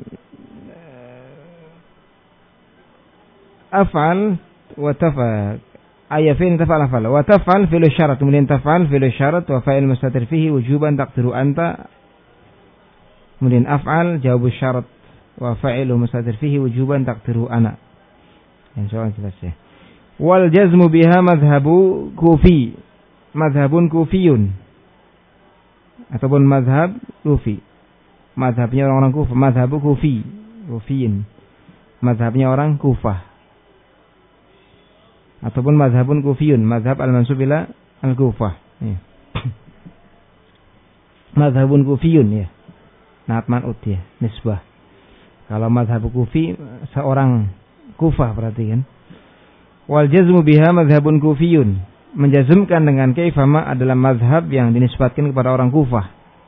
af'al wa taf'al, ayya fi'lin taf'al af'al wa taf'al fi'lu syarat, kemudian taf'al fi'lu syarat wa fa'il mustatir fihi wujuban taqdiru anta, kemudian af'al jawabu syarat wa fa'ilu mustatir fihi wujuban taqdiru ana. Insyaallah jelas ya. Wal jazmu biha madhhabu kufi, madhhabun kufiyun, ataupun madhhab kufi. Madhabnya orang-orang Kufah, madhabu kufi, kufiyin. Madhabnya orang Kufah. Ataupun madhabun kufiyun, madhab al-mansub ila al-Kufah. Ya. Madhabun kufiyun ya. Naat man'ut ya, nisbah. Kalau madhab kufi seorang Kufah berarti kan. Wal jazmu biha madhabun kufiyun, menjazmkan dengan kaifa ma adalah madhab yang dinisbatkan kepada orang Kufah.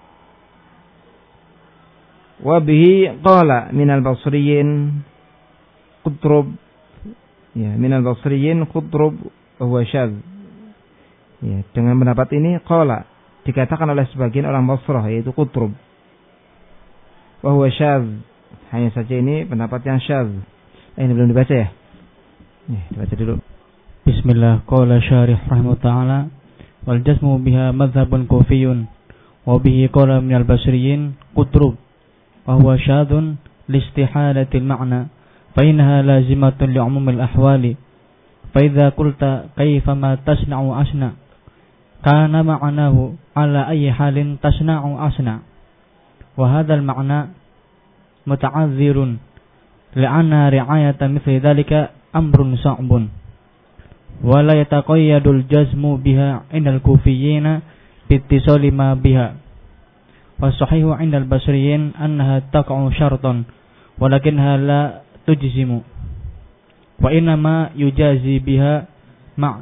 Wa bihi qala minal basriyin Qutrub, ya, minal basriyin Qutrub huwa syadz. Ya, dengan pendapat ini qala dikatakan oleh sebagian orang Basrah yaitu Qutrub. Wa huwa syadz, hanya saja ini pendapat yang syadz. Eh, ini belum dibaca ya? Ya, dibaca dulu. Bismillah. Qala syarih rahimahullah ta'ala, wal jazmu biha madhhabun kufiyun wa bihi qala minal basriyin Qutrub wa huwa syadun listihalatil ma'na fa innaha lazimatun li'umumil ahwali fa idza qulta kaifa ma tasna'u asna kana ma'nahu ala ayyi halin tasna'u asna wa hadzal ma'na muta'azzirun li'anna ri'ayata mithli dhalika amrun sa'bun wa la yataqayyadul jazmu biha indal kufiyyina bittisali ma biha wa sahihu indal basriyin annaha taqa'u syartan walakinha la tujzimu wa inma yujazi biha ma'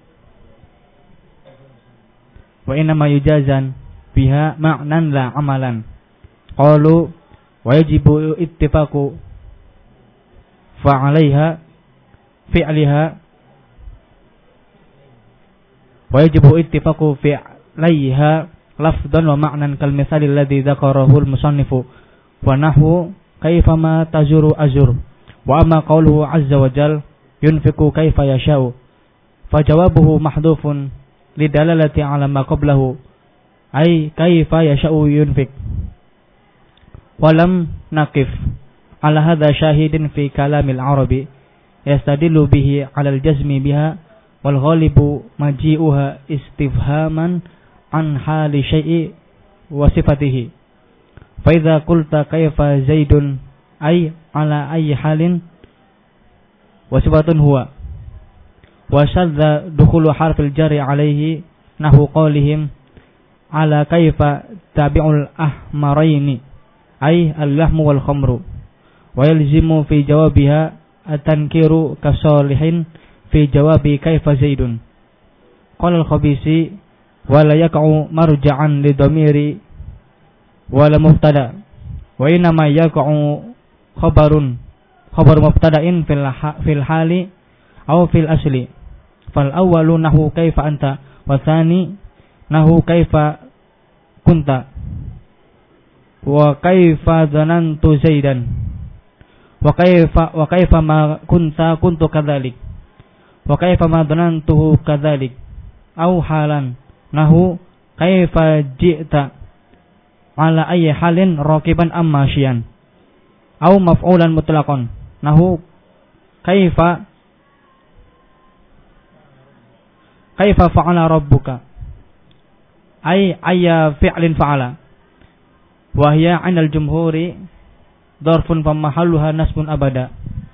wa inma yujazan biha ma'nan la amalan qalu wa yajibu ittifaqu fa'alaiha fi'liha wa yajibu ittifaqu fi'laiha lafdan wa ma'nan kal mithali alladhi dzakarahu al-musannifu wa nahwu kaifa ma tazuru azur wa amma qawluhu azza wa jal yunfiqu kaifa yasha'u fa jawabuhu mahdhufun lidalalati ala ma qablahu ay kaifa yasha'u yunfiq wa lam naqif ala hadha shahidin fi kalamil arabi yastadillu bihi ala al-jazmi biha wal ghalibu maji'uha istifhaman an hali syai'i wa sifatihi. Fa idza qulta kaifa Zaidun ay ala ayyi halin wa sifatun huwa wa shadda dukhulu harfil jari alaihi nahu qawlihim ala kaifa tabi'ul ahmaraini ay al-lahmu wal khamru wa yalzimu fi jawabiha at-tankiru kasalihin fi jawabi kaifa Zaidun. Qala al-Khabisi wa la yaqa'u marja'an li dhamiri wa la mubtada wa inma yaqa'u khabarun khabar mubtada'in fil fil hali aw fil asli. Fal awwalu nahu kaifa anta wa tsani nahu kaifa kunta wa kaifa dhanantu Zaidan wa kaifa wa kaifa ma kunta kuntu kadzalik wa kaifa ma dhanantuhu kadzalik au halan nahu kaifa ji'ta ala ayyi halin raqiban am masyian au maf'ulan mutlaqan nahu kaifa kaifa fa'ala rabbuka ay ayya fi'lin fa'ala wa hiya 'inda al-jumhuri darfun fa mahalluha nasbun abada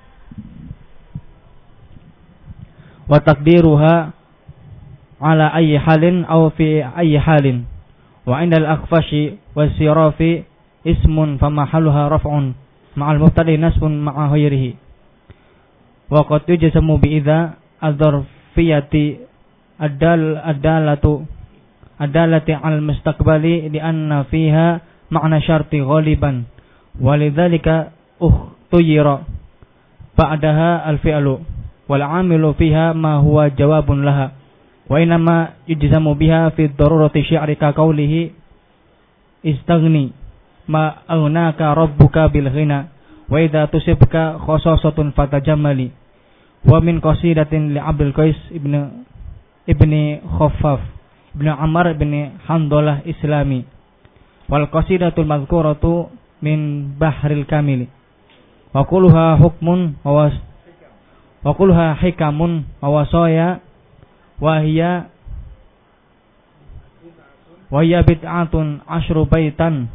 wa taqdiruha ala ayyi halin aw fi ayyi halin wa 'inda al-akhfashi was-sirafi ismun fa mahalluha raf'un ma'al mubtadi nasbun ma'a ghairihi wa qad yujzamu bi idza ad-darfiyati ad-dal ad-dalatu ad-dalati al-mustaqbali li anna fiha ma'na syarti ghaliban walidzalika ukhtuyira ba'daha al-fi'lu wal 'amilu fiha ma huwa jawabun laha wa inma yujzamu biha fi darurati syi'ri ka qawlihi istaghni ma aghnaka rabbuka bil ghina wa idza tusibka khasasatun fatajammali wa min qasidatin li Abdul Qais ibn ibni Khaffaf ibn Amr ibn Handalah Islami wal qasidatul madhkuratu min Bahril Kamili wa kulluha hukmun wa wa kulluha hikamun wa wasaya wa hiya wa hiya bid'atun asyru baitan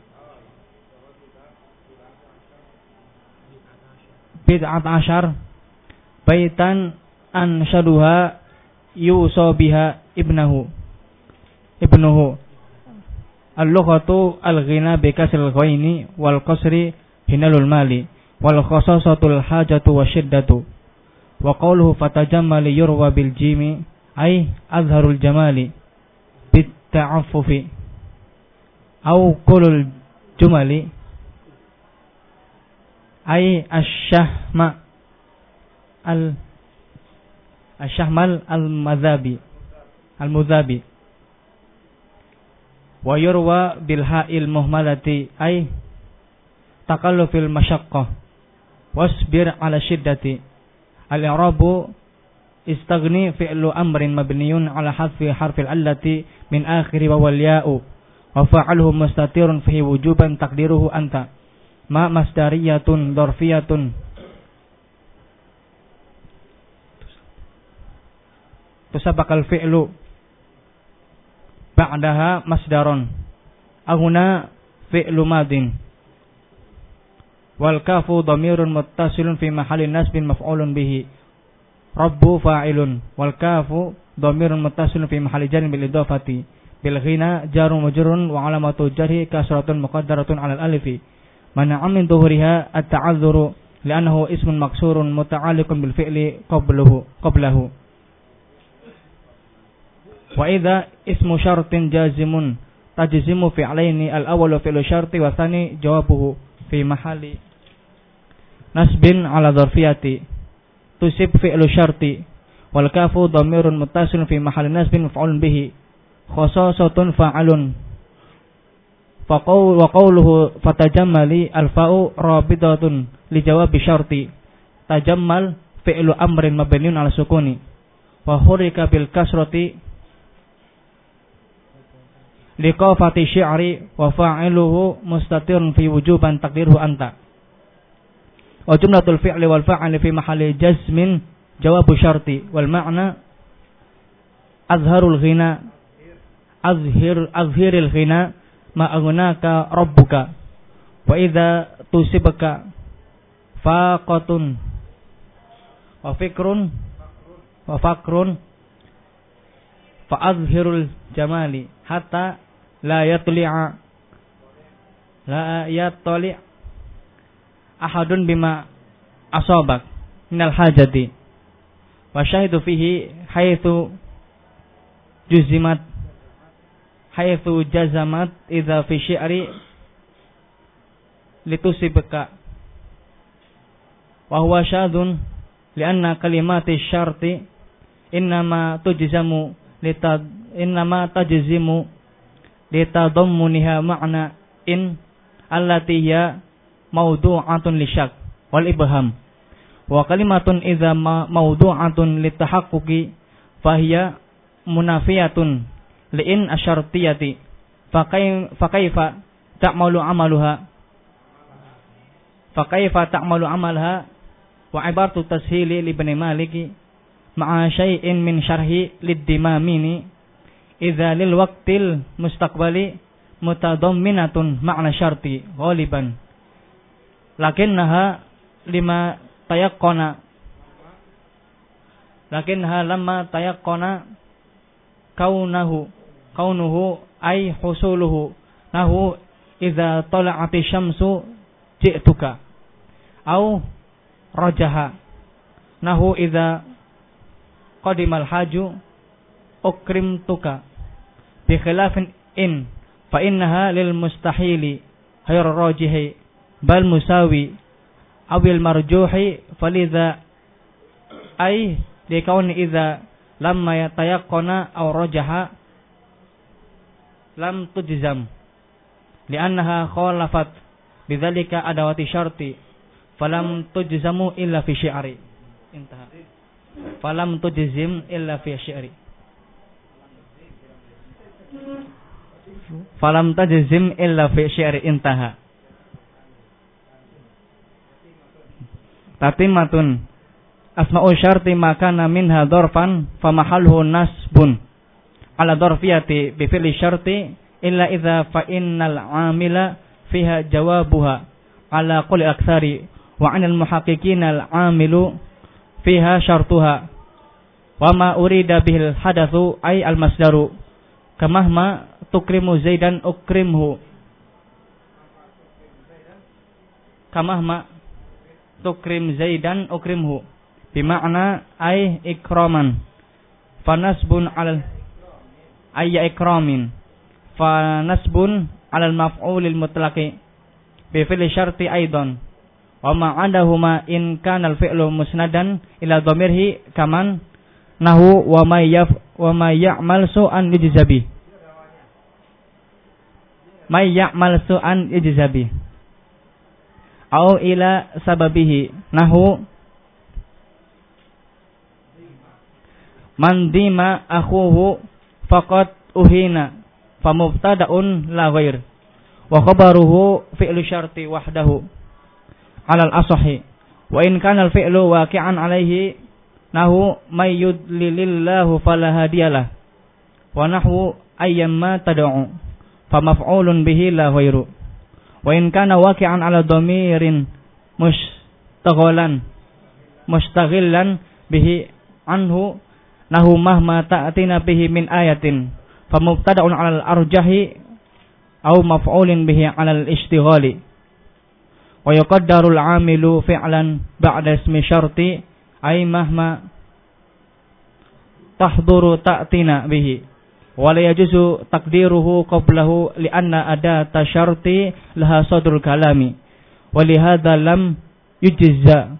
bid'at asyar baitan anshaduha yusa biha ibnahu ibnuhu al-lughatu al-ghina bi kasril ghaini wal qasri hinalul mali wal khasasatul hajatu wasyiddatu wa qawluhu fatajammali yurwa bil jimi ay azharul jamali bit ta'affufi au kulul jumali ay asyahma al asyahmal al-madhabi al-mudhabi wa yurwa bil ha'il muhmalati ay takallufil masyaqqah wasbir ala syiddati al-i'rabu istaghni fi'lu amrin mabniyun ala hadfi harfil allati min akhiri wa wal ya'u wa fa'aluhu mustatirun fihi wujuban taqdiruhu anta ma masdariyatun dorfiyatun tusabaqal fi'lu ba'daha masdaron ahuna fi'lu madin wal kafu dhamirun muttasilun fi mahallin nasbin maf'ulun bihi rabbu fa'ilun wal kafu dhamirun muttasilun fi mahalli jarrin bil idafati bil ghina jarun majrurun wa alamatu jarhi kasratun muqaddaratun 'alal alifi mana min dhuhriha at-ta'azzuru li'annahu ismun maksurun muta'alliqun bil fi'li qablahu qablahu wa idza ismu syartin jazimun tajzimu fi'laini al-awwalu fi'lu syarti wa tsani jawabuhu fi mahalli nasbin 'ala dzarfiyati tusib fi'lu syarti wal kafu dhamirun muttasilun fi mahalli nasbin maf'ulun bihi khasasatun fa'alun faqaw wa qawluhu fatajammali al-fa'u rabitatun li jawabi syarti tajammal fi'lu amrin mabniun 'ala sukuni wa hurika bil kasrati liqafati syi'ri wa fa'iluhu mustatirun fi wujuban taqdiruhu anta wa jumlatul fi'li wal fa'ili fi mahalli jazmin jawabu syarti wal ma'na azharul ghina azhir azhiril ghina ma aghnaka rabbuka wa idza tusibaka faqatun wa fikrun wa fakrun fa azhirul jamali hatta la yatli'a la yatli' ahadun bima asabak minal hajati wa syahidu fihi haitsu juzimat haitsu jazamat idza fi syi'ri litusibaka wa huwa syadun lianna kalimati syarti innama tujzamu litad innama tajzimu litadammuniha ma'na in allati hiya mawdu'atun lisyak wal ibham wa kalimatun idza mawdu'atun litahaqquqi fahiya munafiyatun li'in asyartiyati fakaifa ta'malu amaluha fakaifa ta'malu amalha wa ibaratu tashili li ibn maliki ma'a syai'in min syarhi lid-dimamini idza lil waqtil mustaqbali mutadamminatun ma'na syarti ghaliban lakinnaha lima tayaqqana lakinnaha lamma tayaqqana kaunahu kaunuhu ay husuluhu nahu idza tala'ati syamsu ji'tuka au rajaha nahu idza qadimal haju ukrimtuka bi khilafin in fa innaha lil mustahili hayr rajihi bal musawi awil marjuhi falidha ay dikauni idza lamma yatayaqqana aw rajaha lam tujzam li'annaha khalafat bidzalika adawati syarti falam tujzamu illa fi syi'ri intaha falam tujzim illa fi syi'ri falam tajzim illa fi syi'ri intaha tatimatun asma'u syarti makana minha dzarfan famahalhu nasbun ala dzarfiyati bi fi'li syarti illa idza fa innal 'amila fiha jawabuha ala quli aktsari wa 'anil muhaqqiqina al 'amilu fiha syartuha wa ma urida bihil hadatsu ay al masdaru kamahma tukrimu zaidan ukrimhu kamahma tukrim zaidan ukrimhu bima'na ay ikraman fanasbun alal ayya ikramin fanasbun alal maf'ulil mutlaqi bi fi'li syarti aidan wa ma'adahuma in kana al fi'lu musnadan ila dhamirhi kaman nahu wa may yaf wa may ya'mal su'an yujzabi may ya'mal su'an yujzabi au ila sababihi nahu man dima akhuhu faqad uhina famubtada'un la ghair wa khabaruhu fi'lu syarti wahdahu alal asahi wa in kana al fi'lu waqi'an alaihi nahu may yudlilillahu fala hadiyalah wa nahwu ayyamma tad'u famaf'ulun bihi la ghairu wa in kana waqi'an ala dhamirin mustaghalan mustaghillan bihi anhu nahu mahma ta'tina bihi min ayatin famubtada'un 'alal arjahi aw maf'ulin bihi 'alal istighali wa yuqaddaru al-'amilu fi'lan ba'da ismi syarti ay mahma tahduru ta'tina bihi wa la yajuzu taqdiruhu qablahu li'anna adata syarti laha sadrul kalami wa li hadza lam yujza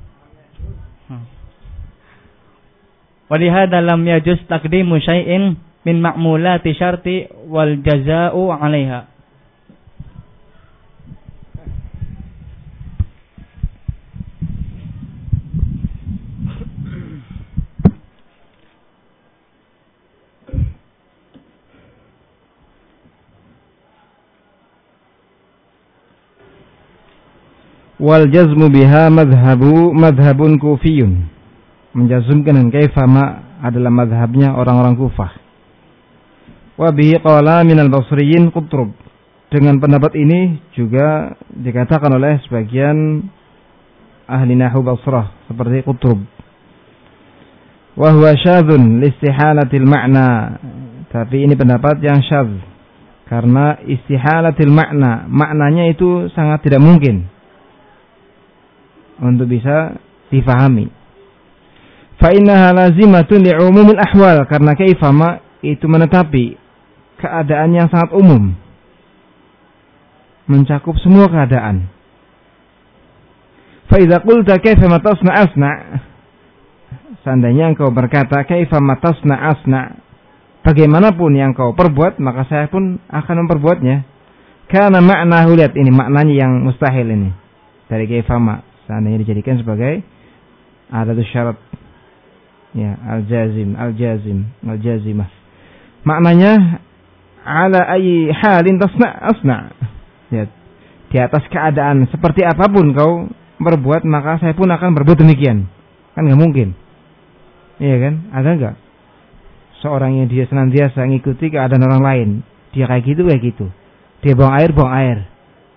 wa li hadza lam yajuz taqdimu syai'in min ma'mulati syarti wal jazaa'u 'alaiha. Wal jazmu biha madhhabu madhhabun kufiyun. Menjazmkan dengan kaifa ma adalah madhabnya orang-orang Kufah. Wa bihi qala minal basriyin Qutrub. Dengan pendapat ini juga dikatakan oleh sebagian ahli nahwu Basrah seperti Qutrub. Wa huwa syadzun listihalatil ma'na. Tapi ini pendapat yang syadz karena istihalatil makna, maknanya itu sangat tidak mungkin untuk bisa difahami. Fa innaha lazimatun li'umumil ahwal, karena kaifama itu menetapi keadaan yang sangat umum, mencakup semua keadaan. Fa idza qulta kaifama tasna asna, seandainya engkau berkata kaifama tasna asna, bagaimanapun yang kau perbuat, maka saya pun akan memperbuatnya. Karena makna, lihat ini maknanya yang mustahil ini dari kaifama, seandainya dijadikan sebagai adatus syarat, ya, al-jazim, al-jazim, al-jazimah. Maknanya ala ayyi halin tasna asna. Ya, di atas keadaan seperti apapun kau berbuat, maka saya pun akan berbuat demikian. Kan enggak mungkin. Iya kan? Ada enggak seorang yang dia senantiasa mengikuti keadaan orang lain, dia kayak gitu kayak gitu, dia buang air buang air,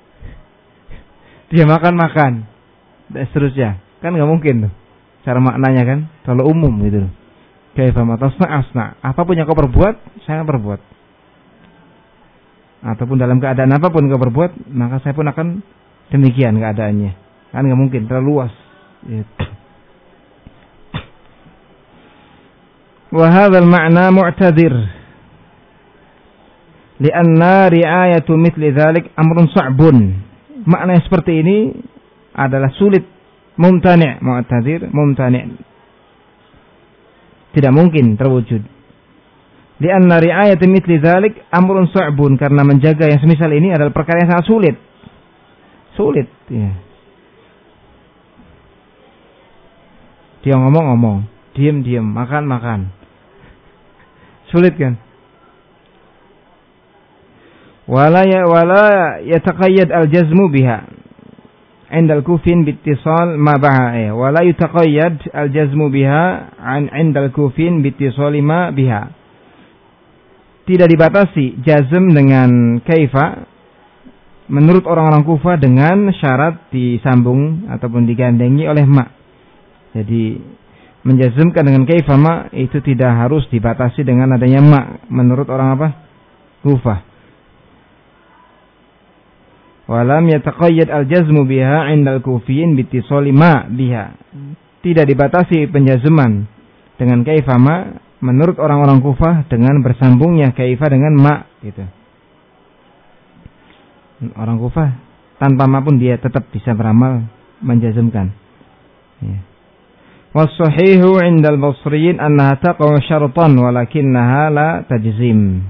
dia makan makan, dan seterusnya, kan nggak mungkin tuh. Cara maknanya kan terlalu umum gitu. Kaifa matasna asna, apapun yang kau perbuat, saya akan perbuat. Ataupun dalam keadaan apapun kau perbuat, maka saya pun akan demikian keadaannya. Kan nggak mungkin, terlalu luas. Gitu. وهذا المعنى معتذر لأن رعاية مثل ذلك أمر صعب. Makna seperti ini adalah sulit, mumtani', mu'tadzir, mumtani', tidak mungkin terwujud. لأن رعاية مثل ذلك أمر صعب, karena menjaga yang semisal ini adalah perkara yang sangat sulit. Sulit, ya. Dia ngomong-ngomong, diam-diam, makan-makan. Sulit kan? Wala ya wala yataqayyad al-jazmu biha 'inda al-kufin biittisal ma ba'a. Wala yataqayyad al-jazmu biha 'an 'inda al-kufin biittisal ma biha. Tidak dibatasi jazm dengan kaifa menurut orang-orang Kufah dengan syarat disambung ataupun digandengi oleh ma. Jadi menjazmkan dengan kaifama itu tidak harus dibatasi dengan adanya ma menurut orang apa? Kufah. Walam yataqayyad al-jazmu biha 'inda al-kufiyyin biittisali ma biha. Tidak dibatasi penjazman dengan kaifama menurut orang-orang Kufah dengan bersambungnya kaifa dengan ma gitu. Orang Kufah tanpa ma pun dia tetap bisa beramal menjazmkan. Ya. Wassahihu 'inda al-basriyin annaha taqa'u syartan walakinnaha la tajzim.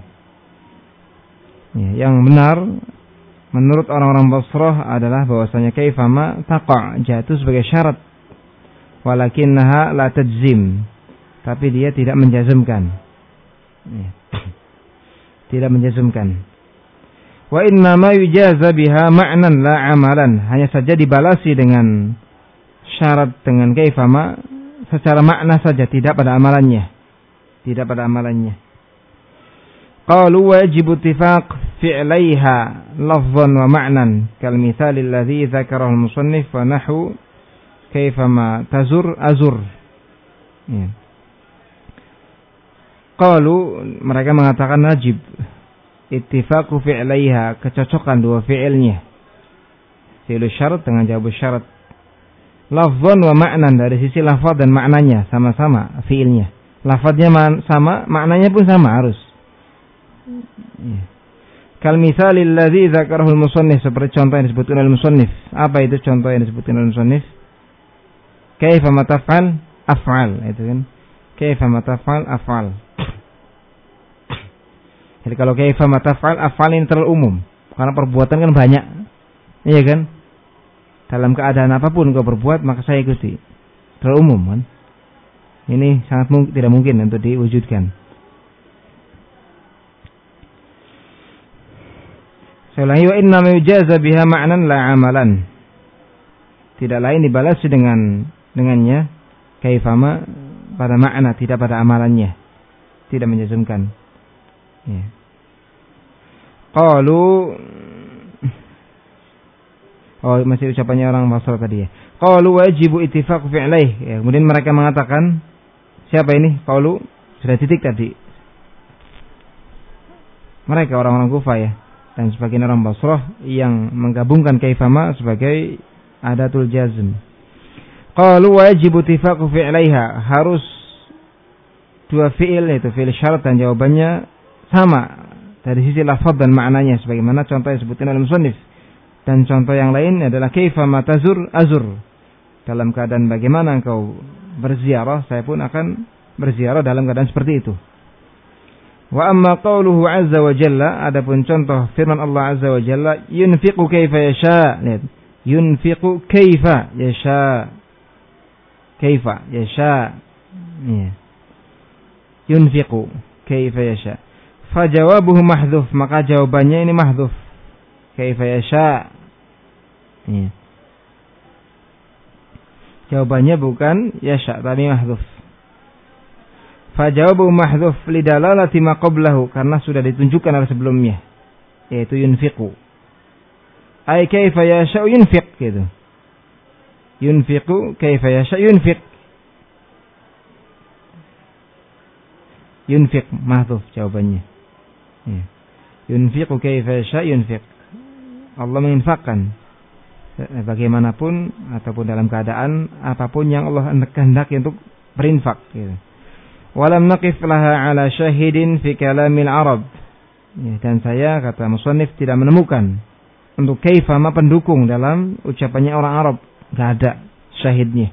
Ya, yang benar menurut orang-orang Basrah adalah bahwasanya kaifama taqa' jatuh sebagai syarat, walakinnaha la tajzim, tapi dia tidak menjazmkan. Ya. Tidak menjazmkan. Wa inna ma yujaza biha ma'nan la 'amalan, hanya saja dibalasi dengan syarat dengan kaifama secara makna saja, tidak pada amalannya. Tidak pada amalannya. Qalu wajib ittifaq fi'laiha lafzan wa ma'nan kal mithal alladhi dzakarahu al-musannif wa nahwu kaifama tazur azur. Ya. Qalu, mereka mengatakan wajib ittifaqu fi'laiha, kecocokan dua fi'ilnya. Fi'il syarat dengan jawab syarat. Lafzan wa ma'nan, dari sisi lafaz dan maknanya sama-sama fiilnya. Lafaznya sama, maknanya pun sama harus. Ya. Kal misalil ladzi dzakarahu al-musannif, seperti contoh yang disebutkan oleh al-musannif. Apa itu contoh yang disebutkan oleh al-musannif? Kaifa ma taf'al af'al, itu kan. Kaifa ma taf'al af'al. Jadi kalau kaifa ma taf'al af'al ini terlalu umum, karena perbuatan kan banyak. Iya kan? Dalam keadaan apapun kau berbuat, maka saya ikuti. Terlalu umum kan? Ini sangat mung- tidak mungkin untuk diwujudkan. Saya ulangi, wa inna ma yujaza biha ma'nan la 'amalan. Tidak lain dibalasi dengan dengannya kaifama pada makna, tidak pada amalannya. Tidak menjazmkan. Ya. Qalu, oh masih ucapannya orang Basra tadi ya. Qalu wajibu ittifaq fi'laih. Ya, kemudian mereka mengatakan, siapa ini? Qalu, sudah titik tadi. Mereka orang-orang Kufah ya, dan sebagian orang Basrah yang menggabungkan kaifama sebagai adatul jazm. Qalu wajibu ittifaq fi'laiha, harus dua fi'il, yaitu fi'il syarat dan jawabannya sama dari sisi lafaz dan maknanya, sebagaimana contoh yang disebutkan oleh musannif. Dan contoh yang lain adalah kaifa matazur azur, dalam keadaan bagaimana engkau berziarah, saya pun akan berziarah dalam keadaan seperti itu. Wa amma qauluhu azza wa jalla, adapun contoh firman Allah azza wa jalla, yunfiqu kaifa yasha. Lihat, yunfiqu kaifa yasha, kaifa yasha, ya. Yunfiqu kaifa yasha. Fajawabuhu mahdhuf, maka jawabannya ini mahdhuf. Kaifa yasha. Ya. Jawabannya bukan yasha tapi mahdhuf. Fajawabuhu mahdhuf lidalalati ma qablahu, karena sudah ditunjukkan oleh sebelumnya, yaitu yunfiqu. Ai kaifa yasha yunfiq gitu. Yunfiqu kaifa yasha yunfiq. Yunfiq mahdhuf jawabannya. Ya. Yunfiqu kaifa yasha yunfiq. Allah menginfakkan bagaimanapun ataupun dalam keadaan apapun yang Allah kehendaki untuk berinfak gitu. Walam naqif laha ala syahidin fi kalamil Arab. Ya, dan saya, kata musannif, tidak menemukan untuk kaifa ma pendukung dalam ucapannya orang Arab, enggak ada syahidnya.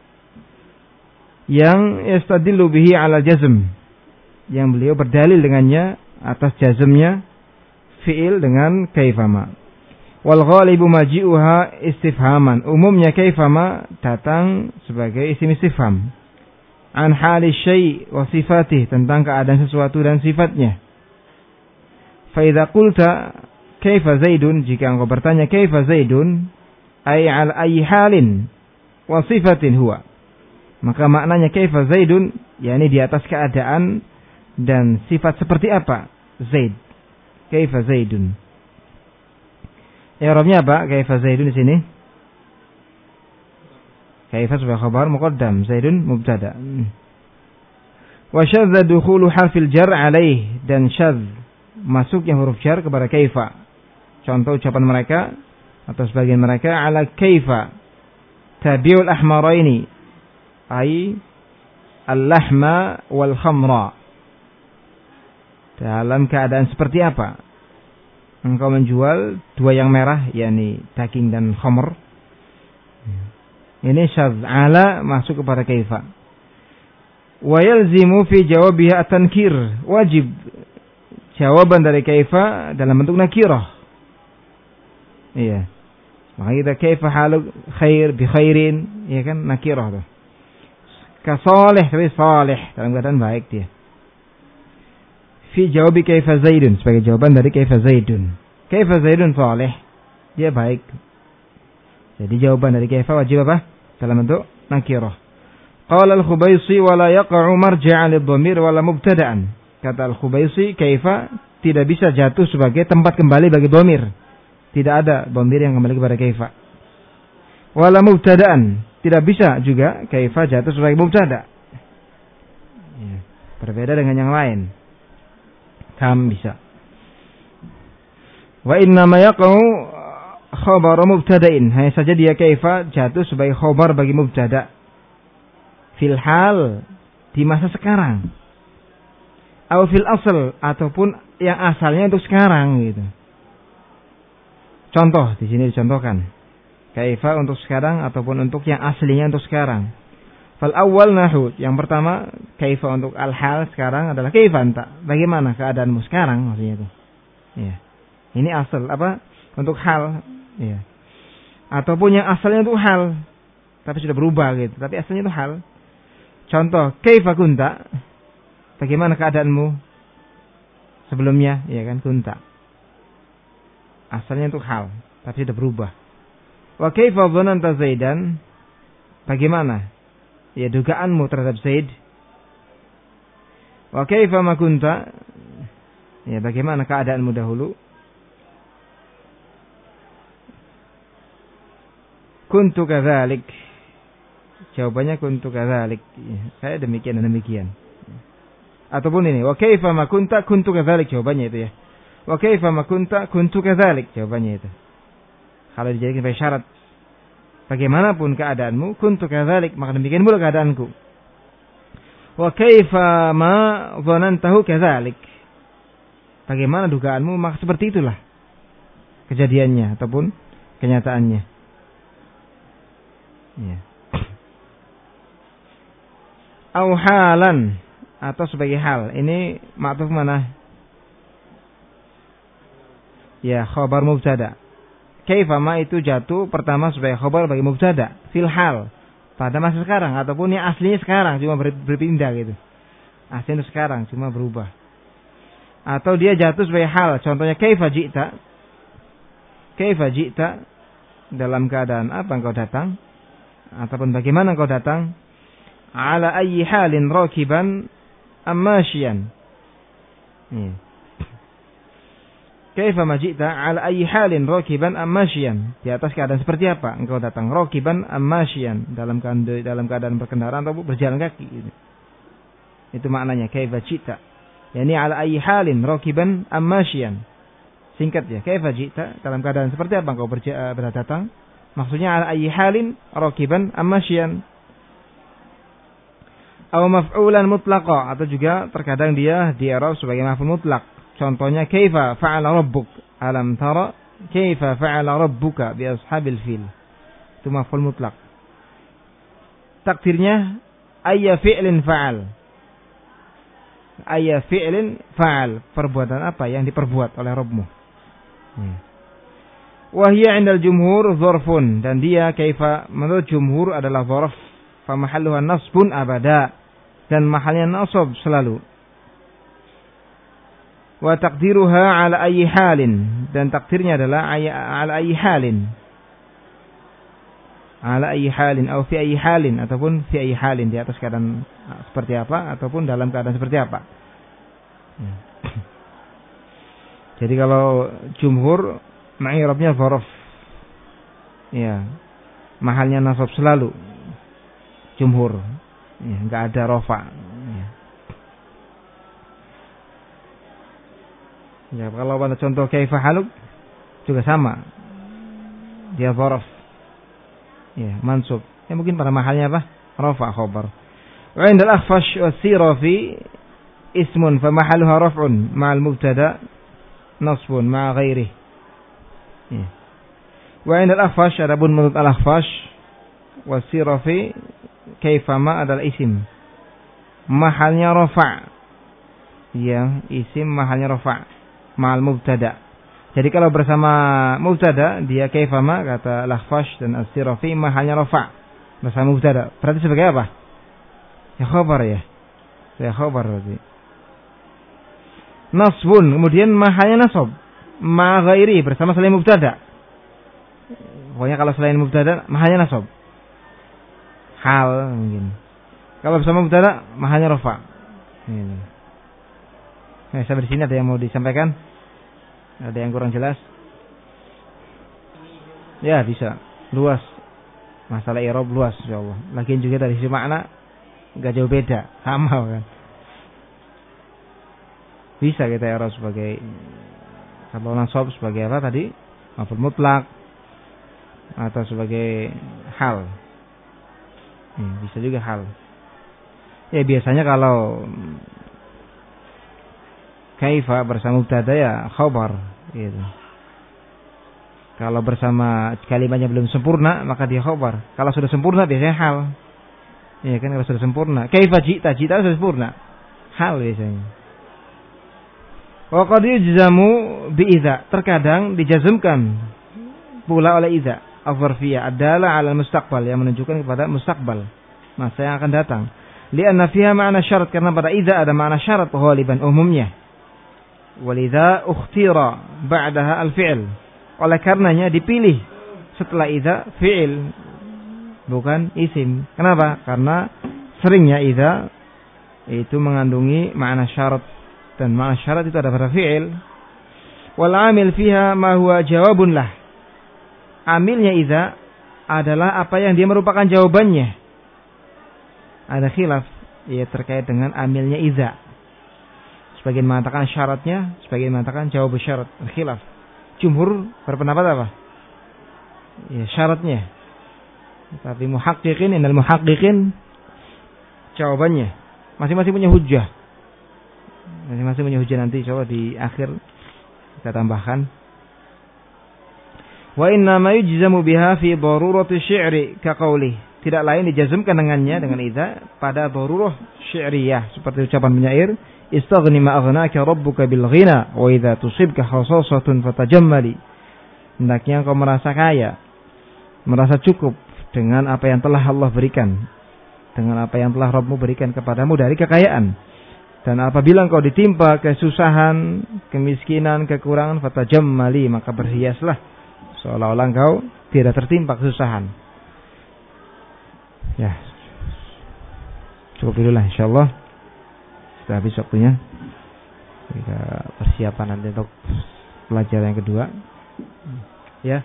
Yang yastadillu bihi ala jazm, yang beliau berdalil dengannya atas jazmnya fi'il dengan kaifama. Wal ghalibu maji'uha istifhaman, umumnya kaifama datang sebagai isim istifham. An hali syai' wa sifatih, tentang keadaan sesuatu dan sifatnya. Fa idza qulta kaifa zaidun, jika engkau bertanya kaifa zaidun, ay al ayyi halin wa sifatin huwa, maka maknanya kaifa zaidun, yakni di atas keadaan dan sifat seperti apa Zaid. Kaifa Zaidun. I'rabnya apa? Kaifa Zaidun di sini? Kaifa sebagai khabar muqaddam, Zaidun mubtada. Wa syadza dukhulu harfil jar alaih, dan syadz masuknya huruf jar kepada kaifa. Contoh ucapan mereka atau sebagian mereka, ala kaifa tabi'ul ahmaraini, ai al-lahma wal khamra. Dalam keadaan seperti apa engkau menjual dua yang merah, yakni daging dan khamr. Ini syadz, ala masuk kepada kaifa. Wa yalzimu fi jawabiha at-tankir, wajib jawaban dari kaifa dalam bentuk nakirah. Iya. Maka kita kaifa halu khair bi khairin, ya kan, nakirah tuh. Ka salih, tapi salih dalam keadaan baik dia. Fi jawabi kaifa Zaidun, sebagai jawaban dari kaifa Zaidun. Kaifa Zaidun salih, dia baik. Jadi jawaban dari kaifa wajib apa? Dalam bentuk nakirah. Qala al-Khubaisi wa la yaqa'u marji'an lidh-dhamir wa la mubtada'an. Kata al-Khubaisi, kaifa tidak bisa jatuh sebagai tempat kembali bagi dhamir. Tidak ada dhamir yang kembali kepada kaifa. Wa la mubtada'an, tidak bisa juga kaifa jatuh sebagai mubtada'. Ya, berbeda dengan yang lain. Kam bisa. Wa inna ma yaqa'u khabar mubtada'in, hanya saja dia kaifa jatuh sebagai khabar bagi mubtada' fil hal, di masa sekarang, atau fil asal, ataupun yang asalnya untuk sekarang gitu. Contoh di sini dicontohkan kaifa untuk sekarang ataupun untuk yang aslinya untuk sekarang. Fal awal nahu, yang pertama kaifa untuk al hal sekarang adalah kaifa anta, bagaimana keadaanmu sekarang, maksudnya itu. Ya. Ini asal apa? Untuk hal, ya. Ataupun yang asalnya untuk hal tapi sudah berubah gitu, tapi asalnya itu hal. Contoh, kaifa kunta, bagaimana keadaanmu sebelumnya, ya kan, kunta. Asalnya untuk hal, tapi sudah berubah. Wa kaifa dhananta Zaidan, bagaimana ya dugaanmu terhadap Zaid. Wa kaifa ma kunta, ya bagaimana keadaanmu dahulu. kuntu kadzalik. Jawabannya kuntu kadzalik. Saya demikian dan demikian. Ataupun ini, wa kaifa ma kunta kuntu kadzalik, jawabannya itu ya. Wa kaifa ma kunta kuntu kadzalik, jawabannya itu. Kalau dijadikan sebagai syarat, bagaimanapun keadaanmu, kuntu kadzalik, maka demikian pula keadaanku. Wa kaifa ma dhanantahu kadzalik. Bagaimana dugaanmu, maka seperti itulah kejadiannya ataupun kenyataannya. Ya. Au halan, atau sebagai hal. Ini ma'tuf mana? Ya, khabar mubtada. Kaifa ma itu jatuh pertama sebagai khabar bagi mubtada fil hal, pada masa sekarang, ataupun yang aslinya sekarang cuma ber, berpindah gitu. Aslinya sekarang cuma berubah. Atau dia jatuh sebagai hal, contohnya kaifa ji'ta. Kaifa ji'ta, dalam keadaan apa engkau datang, ataupun bagaimana engkau datang. Ala ayyi halin rakiban am masyian. Ya. Kaifa majita ala ayyi halin rakiban am masyian. Di atas keadaan seperti apa engkau datang, rakiban am masyian, dalam keadaan dalam keadaan berkendaraan atau berjalan kaki. Itu maknanya kaifa jita. Yani ala ayyi halin rakiban am masyian. Singkat ya, kaifa jita, dalam keadaan seperti apa engkau berdatang. Maksudnya ala ayyi halin rakiban am masyian. Aw maf'ulan mutlaqa, atau juga terkadang dia di i'rab sebagai maf'ul mutlak. Contohnya kaifa fa'ala rabbuk, alam tara kaifa fa'ala rabbuka bi ashabil fil. Itu maf'ul mutlak. Takdirnya ayya fi'lin fa'al. Ayya fi'lin fa'al, perbuatan apa yang diperbuat oleh Rabbmu. Hmm. Wa hiya 'indal jumhur dzarfun, dan dia kaifa menurut jumhur adalah dzarf. Famahalluha nasbun abada, dan mahalnya nasab selalu. Wa taqdiruha ala ayyi halin, dan takdirnya adalah ala ayyi halin. Ala ayyi halin atau fi ayyi halin, ataupun fi ayyi halin, di atas keadaan seperti apa ataupun dalam keadaan seperti apa. Jadi kalau jumhur ma'irabnya dzaraf. Ya. Mahalnya nasab selalu. Jumhur, ya, nggak ada rofa. Ya. Ya, kalau pada contoh kaifa haluk juga sama, dia dzaraf, ya, mansub. Ya mungkin pada mahalnya apa? Rofa khabar. Wa indal akhfash was-sirafi ismun fa mahaluha raf'un ma'al mubtada nasbun ma'a ghairihi. Ya. Wa indal akhfash, adapun menurut al-akhfash was-sirafi kaifama adalah isim, mahalnya rafa. Ya, isim mahalnya rafa ma'al mubtada. Jadi kalau bersama mubtada dia kaifama, kata al-akhfash dan as-sirafi, mahalnya rafa bersama mubtada. Berarti sebagai apa? Ya khabar ya. Ya khabar berarti. Nasbun, kemudian mahalnya nasab ma ghairi, bersama selain mubtada. Pokoknya kalau selain mubtada mahalnya nasab. Hal mungkin. Kalau bersama mubtada mahalnya rafa. Ini. Nah, sampai di sini ada yang mau disampaikan? Ada yang kurang jelas? Ya, bisa. Luas. Masalah i'rab luas insyaallah. Lagian juga dari sisi makna enggak jauh beda, sama kan. Bisa kita i'rab sebagai kalau nasab sebagai apa tadi? Maf'ul mutlak atau sebagai hal. Hmm, bisa juga hal. Ya biasanya kalau kaifa bersama mubtada ya khabar gitu. Kalau bersama kalimatnya belum sempurna maka dia khabar. Kalau sudah sempurna biasanya hal. Iya kan, kalau sudah sempurna. Kaifa ji'ta, ji'ta sudah sempurna. Hal biasanya. Wa qad yujzamu bi idza, terkadang dijazmkan pula oleh idza. Al-zarfiyah adalah ala mustaqbal, yang menunjukkan kepada mustaqbal, masa yang akan datang. Lianna fiha ma'na syarat, karena pada idza ada makna syarat ghaliban umumnya. Walidza ukhtira ba'daha al-fi'l, oleh karenanya dipilih setelah idza fi'il bukan isim. Kenapa? Karena seringnya idza itu mengandungi makna syarat, dan makna syarat itu ada pada fi'il. Wal 'amil fiha ma huwa jawabun lah. Amilnya idza adalah apa yang dia merupakan jawabannya. Ada khilaf ya terkait dengan amilnya idza. Sebagian mengatakan syaratnya, sebagian mengatakan jawab syarat. Khilaf. Jumhur berpendapat apa? Ya syaratnya. Tapi muhaqqiqin, innal muhaqqiqin jawabannya. Masing-masing punya hujjah. Masing-masing punya hujjah, nanti coba di akhir kita tambahkan. Wa inna ma yujzamu biha fi darurati syi'ri ka qauli. Tidak lain dijazmkan dengannya dengan idza pada darurah syi'riyah seperti ucapan penyair, istaghni ma aghnaka rabbuka bil ghina wa idza tusibka khasasatun fatajammali. Hendaknya engkau merasa kaya, merasa cukup dengan apa yang telah Allah berikan, dengan apa yang telah Rabbmu berikan kepadamu dari kekayaan. Dan apabila engkau ditimpa kesusahan, kemiskinan, kekurangan, fatajammali, maka berhiaslah seolah-olah engkau tidak tertimpa kesusahan. Ya, cukup dulu lah insyaallah. Sudah habis waktunya. Kita persiapan nanti untuk pelajaran yang kedua. Ya.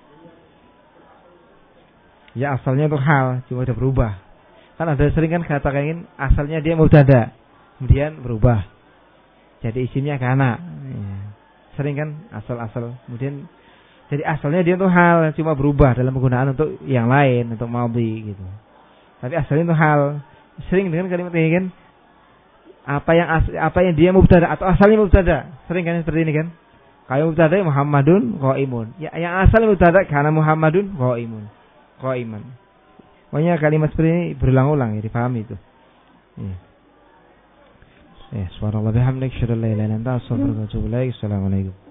Ya asalnya untuk hal, cuma udah berubah. Kan ada sering kan kata kayak asalnya dia mubtada, kemudian berubah jadi isimnya kana. Ya. Sering kan asal-asal, kemudian jadi asalnya dia untuk hal, cuma berubah dalam penggunaan untuk yang lain, untuk madhi gitu. Tapi asalnya untuk hal. Sering dengan kalimat ini kan, apa yang as, apa yang dia mubtada atau asalnya mubtada. Sering kan seperti ini kan? Kayak mubtada Muhammadun qaimun. Ya, yang asalnya mubtada karena Muhammadun qaimun. Qaiman. Pokoknya kalimat seperti ini berulang-ulang ya, dipahami itu. Ya. Ya, subhanallah bihamdik, syadallah ilaha illa anta, astaghfiruka wa atubu ilaik. Assalamualaikum.